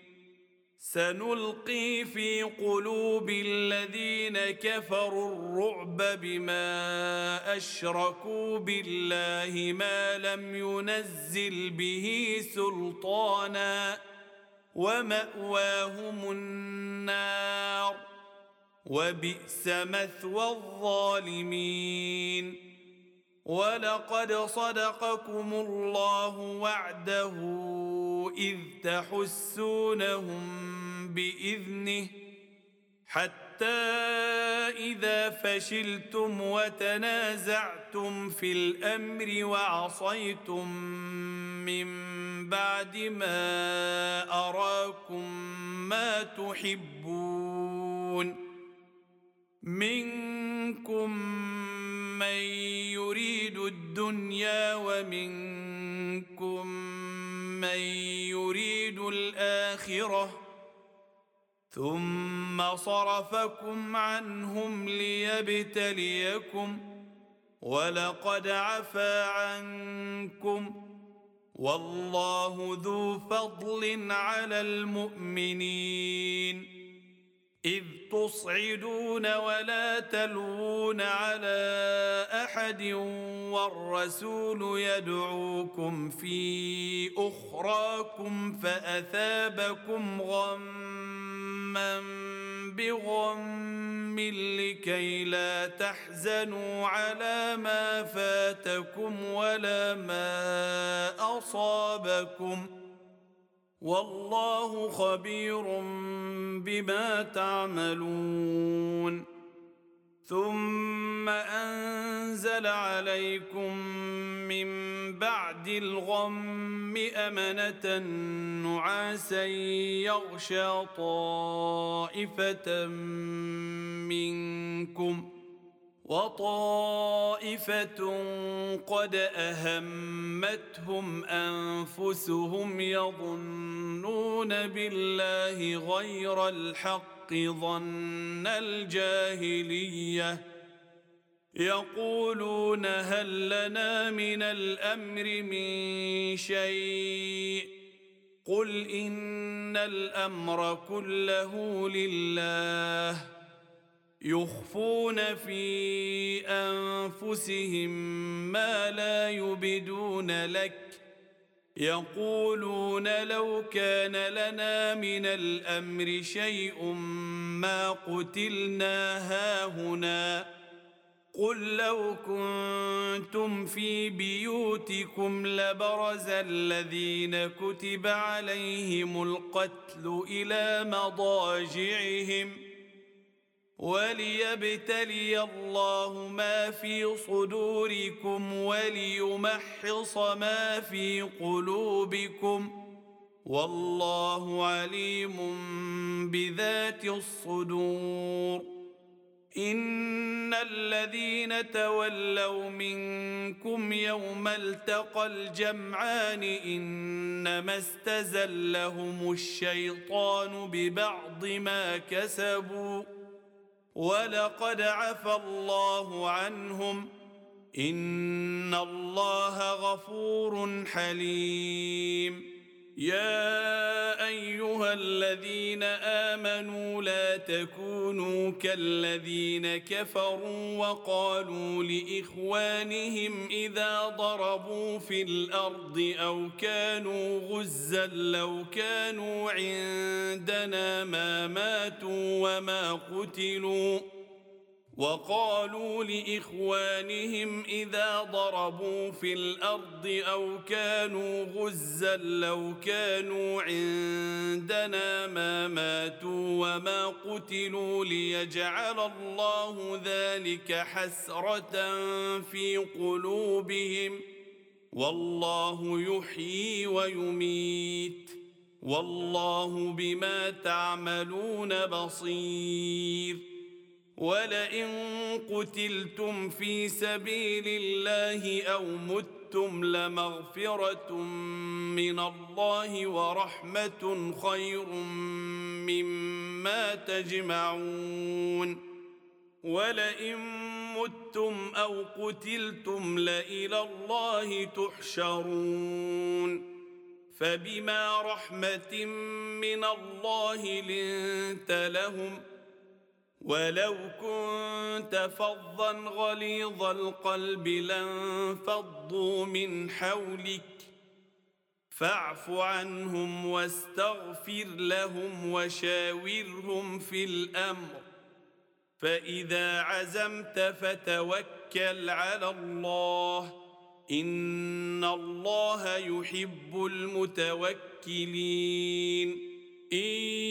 سنلقي في قلوب الذين كفروا الرعب بما أشركوا بالله ما لم ينزل به سلطانا ومأواهم النار وبئس مثوى الظالمين. ولقد صدقكم الله وعده إذ تحسونهم بإذنه حتى إذا فشلتم وتنازعتم في الأمر وعصيتم من بعد ما أراكم ما تحبون منكم من يريد الدنيا ومنكم من يريد الآخرة ثم صرفكم عنهم ليبتليكم ولقد عفا عنكم والله ذو فضل على المؤمنين. إذ تصعدون ولا تلوون على أحد والرسول يدعوكم في أخراكم فأثابكم غما بغم لكي لا تحزنوا على ما فاتكم ولا ما أصابكم والله خبير بما تعملون. ثم أنزل عليكم من بعد الغم أمنة نعاسا يغشى طائفة منكم وطائفة قد أهمتهم أنفسهم يظنون بالله غير الحق ظن الجاهلية يقولون هل لنا من الأمر من شيء قل إن الأمر كله لله يخفون في أنفسهم ما لا يبدون لك يقولون لو كان لنا من الأمر شيء ما قتلنا هاهنا قل لو كنتم في بيوتكم لبرز الذين كتب عليهم القتل إلى مضاجعهم وليبتلي الله ما في صدوركم وليمحص ما في قلوبكم والله عليم بذات الصدور. إن الذين تولوا منكم يوم التقى الجمعان إنما استزلهم الشيطان ببعض ما كسبوا ولقد عفى الله عنهم إن الله غفور حليم. يا أيها الذين آمنوا لا تكونوا كالذين كفروا وقالوا لإخوانهم إذا ضربوا في الأرض أو كانوا غزا لو كانوا عندنا ما ماتوا وما قتلوا وقالوا لإخوانهم إذا ضربوا في الأرض أو كانوا غزا لو كانوا عندنا ما ماتوا وما قتلوا ليجعل الله ذلك حسرة في قلوبهم والله يحيي ويميت والله بما تعملون بصير. ولئن قتلتم في سبيل الله أو متم لمغفرة من الله ورحمة خير مما تجمعون. ولئن متم أو قتلتم لإلى الله تحشرون. فبما رحمة من الله لنت لهم ولو كنت فظا غليظ القلب لانفضوا من حولك فاعف عنهم واستغفر لهم وشاورهم في الأمر فإذا عزمت فتوكل على الله إن الله يحب المتوكلين. إن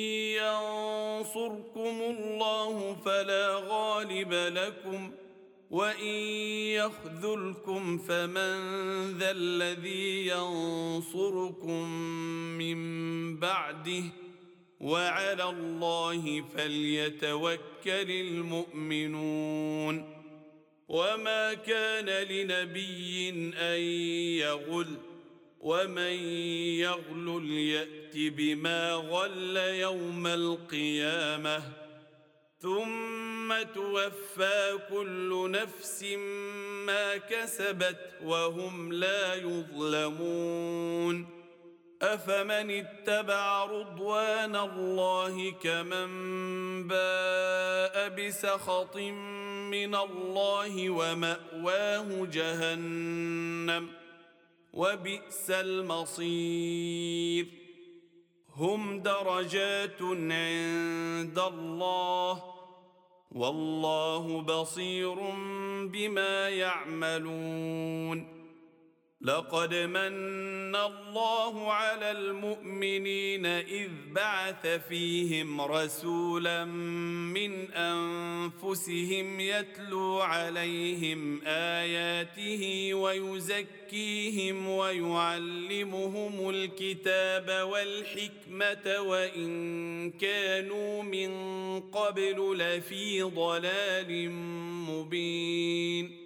ينصركم الله فلا غالب لكم وإن يخذلكم فمن ذا الذي ينصركم من بعده وعلى الله فليتوكل المؤمنون. وما كان لنبي أن يغل ومن يغلل يأت بما غل يوم القيامة ثم توفى كل نفس ما كسبت وهم لا يظلمون. أفمن اتبع رضوان الله كمن باء بسخط من الله ومأواه جهنم وبئس المصير. هم درجات عند الله والله بصير بما يعملون. لقد من الله على المؤمنين إذ بعث فيهم رسولا من أنفسهم يتلو عليهم آياته ويزكيهم ويعلمهم الكتاب والحكمة وإن كانوا من قبل لفي ضلال مبين.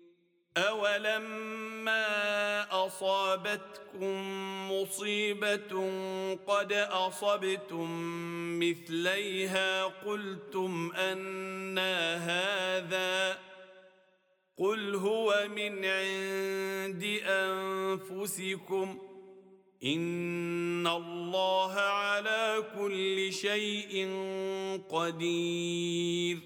أولما أصابتكم مصيبة قد أصبتم مثليها قلتم أنى هذا قل هو من عند أنفسكم إن الله على كل شيء قدير.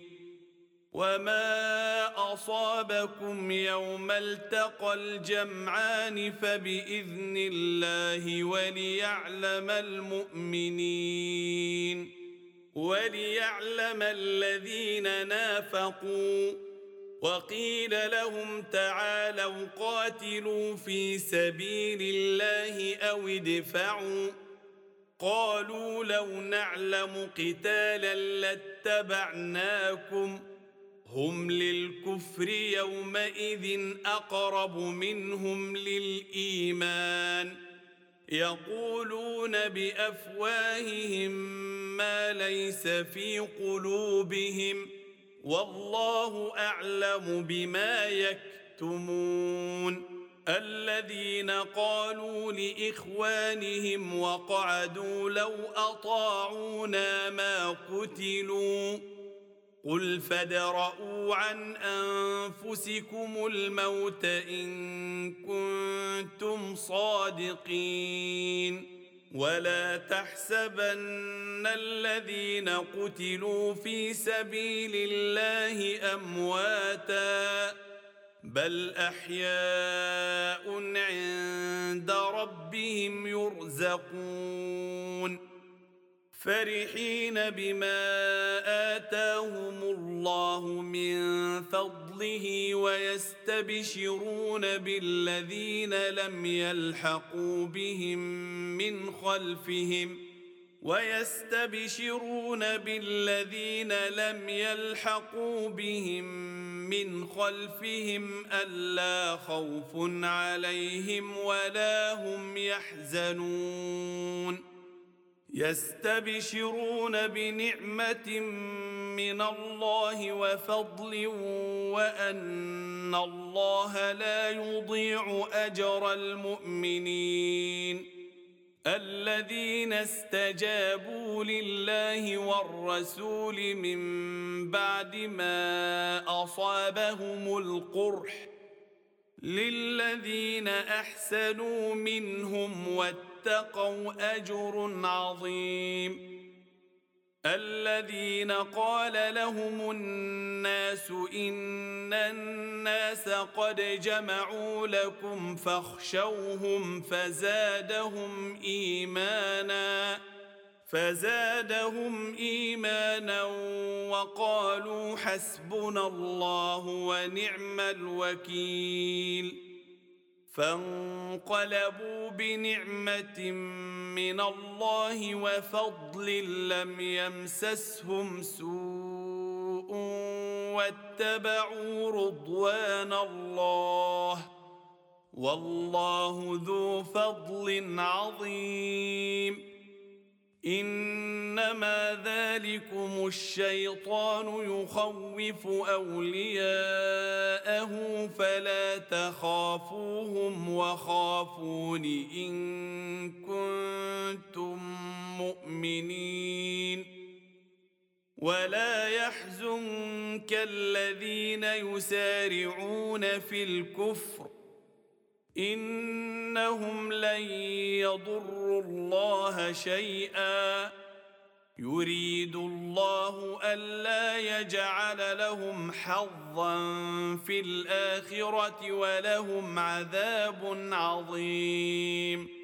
وما أصابكم يوم التقى الجمعان فبإذن الله وليعلم المؤمنين وليعلم الذين نافقوا وقيل لهم تعالوا قاتلوا في سبيل الله أو ادفعوا قالوا لو نعلم قتالا لاتبعناكم هم للكفر يومئذ أقرب منهم للإيمان يقولون بأفواههم ما ليس في قلوبهم والله أعلم بما يكتمون. الذين قالوا لإخوانهم وقعدوا لو أطاعونا ما قتلوا قل فادرءوا عن أنفسكم الموت إن كنتم صادقين ولا تحسبن الذين قتلوا في سبيل الله أمواتا بل أحياء عند ربهم يرزقون فرحين بما آتاهم الله من فضله ويستبشرون بالذين لم يلحقوا بهم من خلفهم ويستبشرون بالذين لم يلحقوا بهم من خلفهم ألا خوف عليهم ولا هم يحزنون يستبشرون بنعمة من الله وفضل وأن الله لا يضيع أجر المؤمنين الذين استجابوا لله والرسول من بعد ما أصابهم القرح للذين أحسنوا منهم واتقوا أجر عظيم الذين قال لهم الناس إن الناس قد جمعوا لكم فاخشوهم فزادهم إيمانا فزادهم إيمانا وقالوا حسبنا الله ونعم الوكيل فانقلبوا بنعمة من الله وفضل لم يمسسهم سوء واتبعوا رضوان الله والله ذو فضل عظيم إنما ذلكم الشيطان يخوف أولياءه فلا تخافوهم وخافون إن كنتم مؤمنين ولا يحزنك الذين يسارعون في الكفر إنهم لن يضروا الله شيئا يريد الله ألا يجعل لهم حظا في الآخرة ولهم عذاب عظيم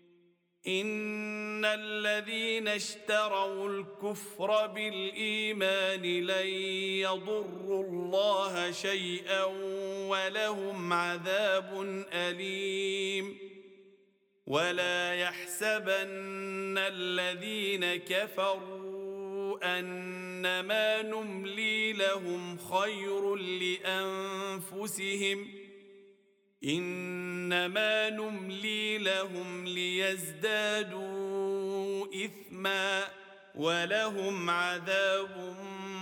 إن الذين اشتروا الكفر بالإيمان لن يضروا الله شيئا ولهم عذاب أليم ولا يحسبن الذين كفروا أنما نملي لهم خير لأنفسهم إنما نملي لهم ليزدادوا إثما ولهم عذاب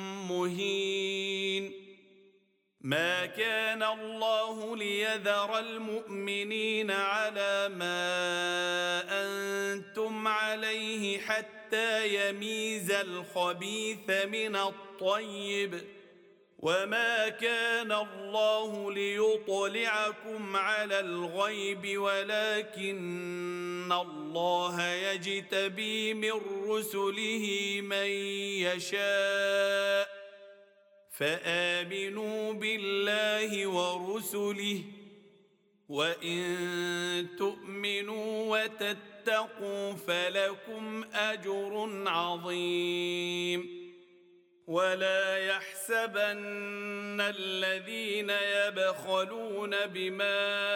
مهين ما كان الله ليذر المؤمنين على ما أنتم عليه حتى يميز الخبيث من الطيب وما كان الله ليطلعكم على الغيب ولكن الله يجتبي من رسله من يشاء فآمنوا بالله ورسله وإن تؤمنوا وتتقوا فلكم أجر عظيم ولا يحسبن الذين يبخلون بما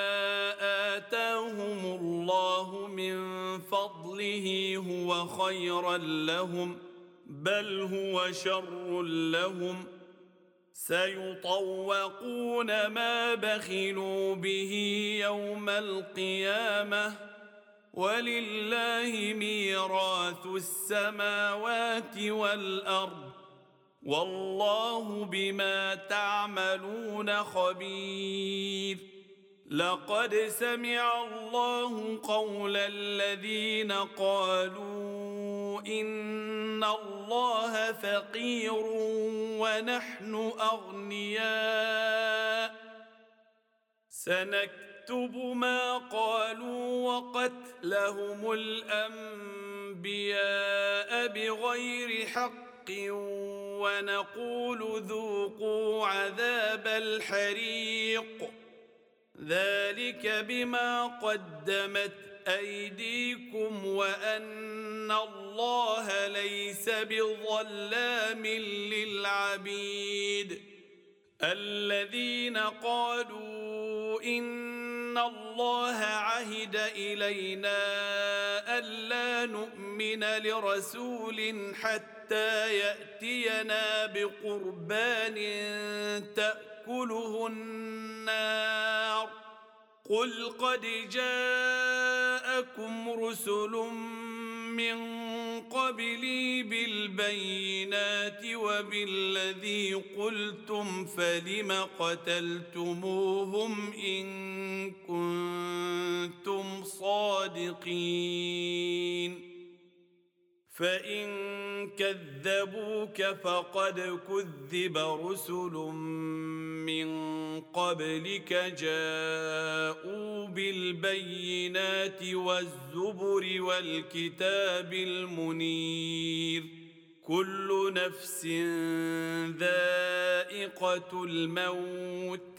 آتاهم الله من فضله هو خيرا لهم بل هو شر لهم سيطوقون ما بخلوا به يوم القيامة ولله ميراث السماوات والأرض والله بما تعملون خبير لقد سمع الله قول الذين قالوا إن الله فقير ونحن أغنياء سنكتب نكتب ما قالوا وقتلهم الأنبياء بغير حق ونقول ذوقوا عذاب الحريق ذلك بما قدمت أيديكم وأن الله ليس بظلام للعبيد الذين قالوا إن الله عهد إلينا ألا نؤمن لرسول حتى يأتينا بقربان تأكله النار قل قد جاءكم رسل من قبلي بالبينات وبالذي قلتم فلم قتلتموهم إن كنتم صادقين فإن كذبوك فقد كذب رسل من قبلك جاءوا بالبينات والزبر والكتاب المنير كل نفس ذائقة الموت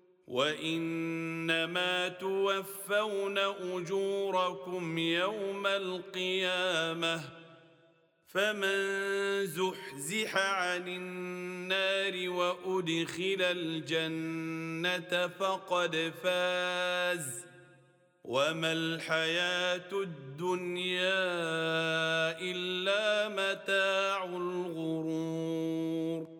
وإنما توفون أجوركم يوم القيامة فمن زحزح عن النار وأدخل الجنة فقد فاز وما الحياة الدنيا إلا متاع الغرور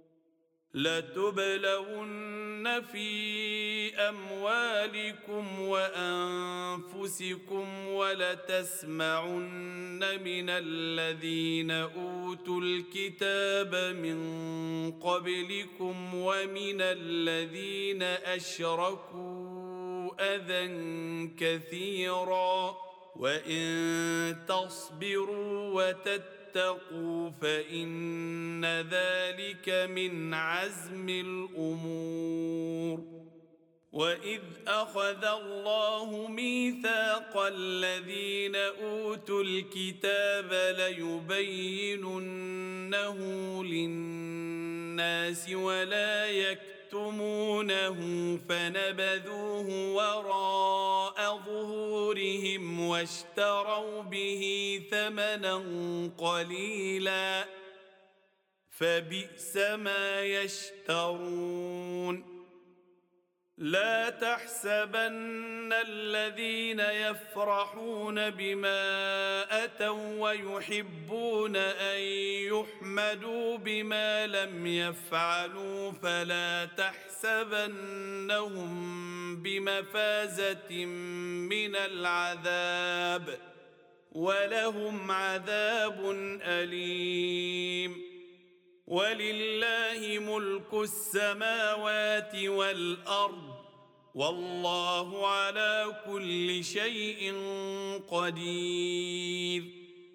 لتبلون في أموالكم وأنفسكم ولتسمعن من الذين أوتوا الكتاب من قبلكم ومن الذين أشركوا أذى كثيرا وإن تصبروا وتتقوا فإن ذلك من عزم الأمور وإذ أخذ الله ميثاق الذين أوتوا الكتاب ليبيننه للناس ولا يكتمونه فنبذوه وراء ظهورهم واشتروا به ثمنا قليلا فبئس ما يشترون لا تحسبن الذين يفرحون بما أتوا ويحبون أن يحمدوا بما لم يفعلوا فلا تحسبنهم بمفازة من العذاب ولهم عذاب أليم ولله ملك السماوات والأرض والله على كل شيء قدير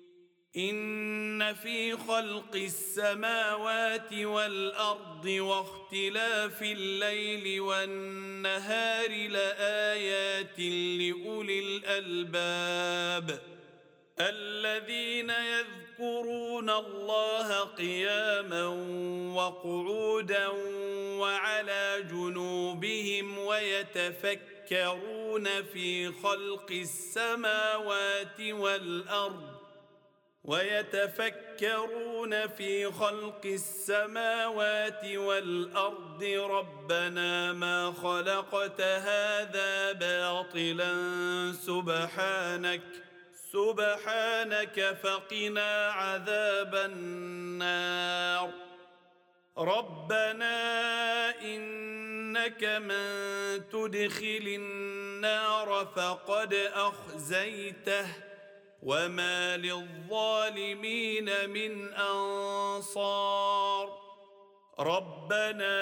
إن في خلق السماوات والأرض واختلاف الليل والنهار لآيات لأولي الألباب الذين يذكرون الله قياما وقعودا وعلى جنوبهم ويتفكرون في خلق السماوات والأرض ويتفكرون في خلق السماوات والأرض ربنا ما خلقت هذا باطلا سبحانك سبحانك فقنا عذاب النار ربنا إنك من تدخل النار فقد أخزيته وما للظالمين من أنصار ربنا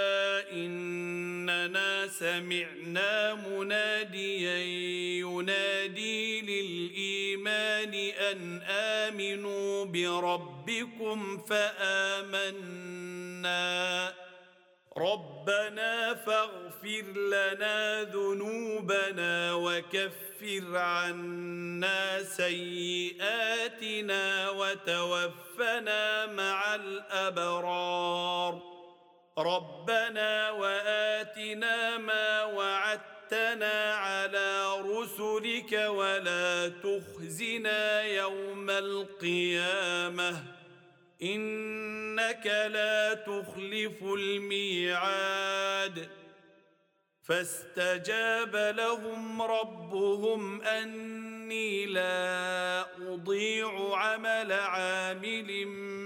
إننا سمعنا مناديا ينادي للإيمان أن آمنوا بربكم فآمنا ربنا فاغفر لنا ذنوبنا وكفر عنا سيئاتنا وتوفنا مع الأبرار ربنا وآتنا ما وعدتنا على رسلك ولا تخزنا يوم القيامة إنك لا تخلف الميعاد فاستجاب لهم ربهم أني لا أضيع عمل عامل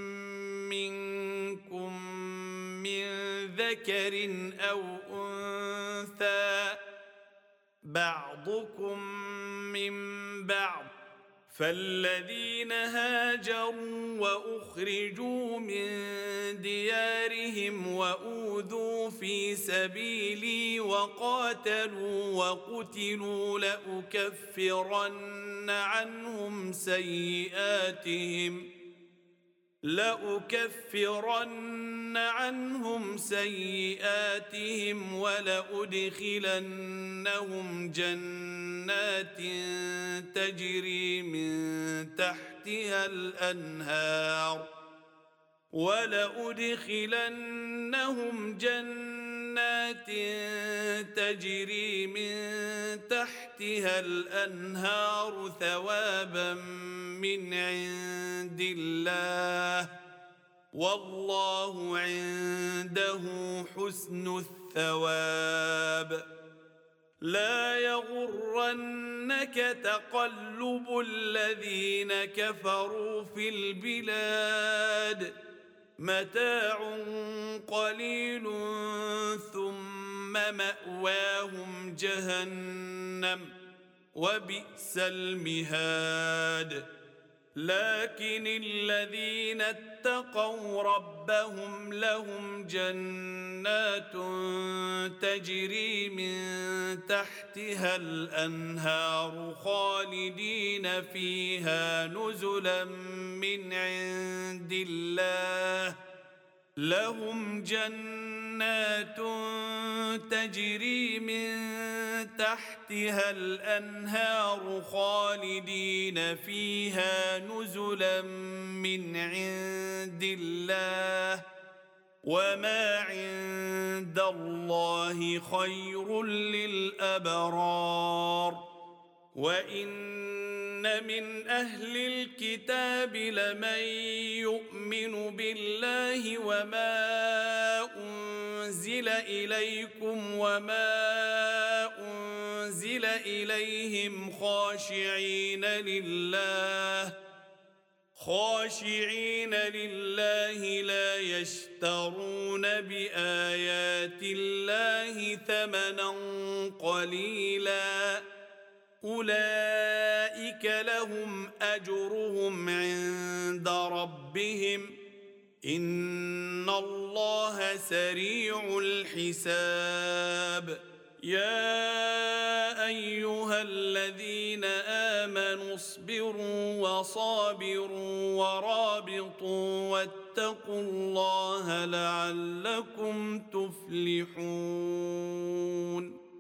منكم من ذكر أو أنثى بعضكم من بعض فالذين هاجروا وأخرجوا من ديارهم وأوذوا في سبيلي وقاتلوا وقتلوا لأكفرن عنهم سيئاتهم لأكفرن عنهم سيئاتهم ولأدخلنهم جنات تجري من تحتها الأنهار ولأدخلنهم جنات تجري من تحتها الأنهار ثوابا من عند الله والله عنده حسن الثواب لا يغرنك تقلب الذين كفروا في البلاد متاع قليل ثم مأواهم جهنم وبئس المهاد لكن الذين اتقوا ربهم لهم جنات تجري من تحتها الأنهار خالدين فيها نزلا من عند الله لهم جنات تجري من تحتها الأنهار خالدين فيها نزلا من عند الله وما عند الله خير للأبرار وإن من أهل الكتاب لمن يؤمن بالله وما أنزل إليكم وما أنزل إليهم خاشعين لله خاشعين لله لا يشترون بآيات الله ثمنا قليلا أولئك لهم أجرهم عند ربهم إن الله سريع الحساب يا أيها الذين آمنوا اصبروا وصابروا ورابطوا واتقوا الله لعلكم تفلحون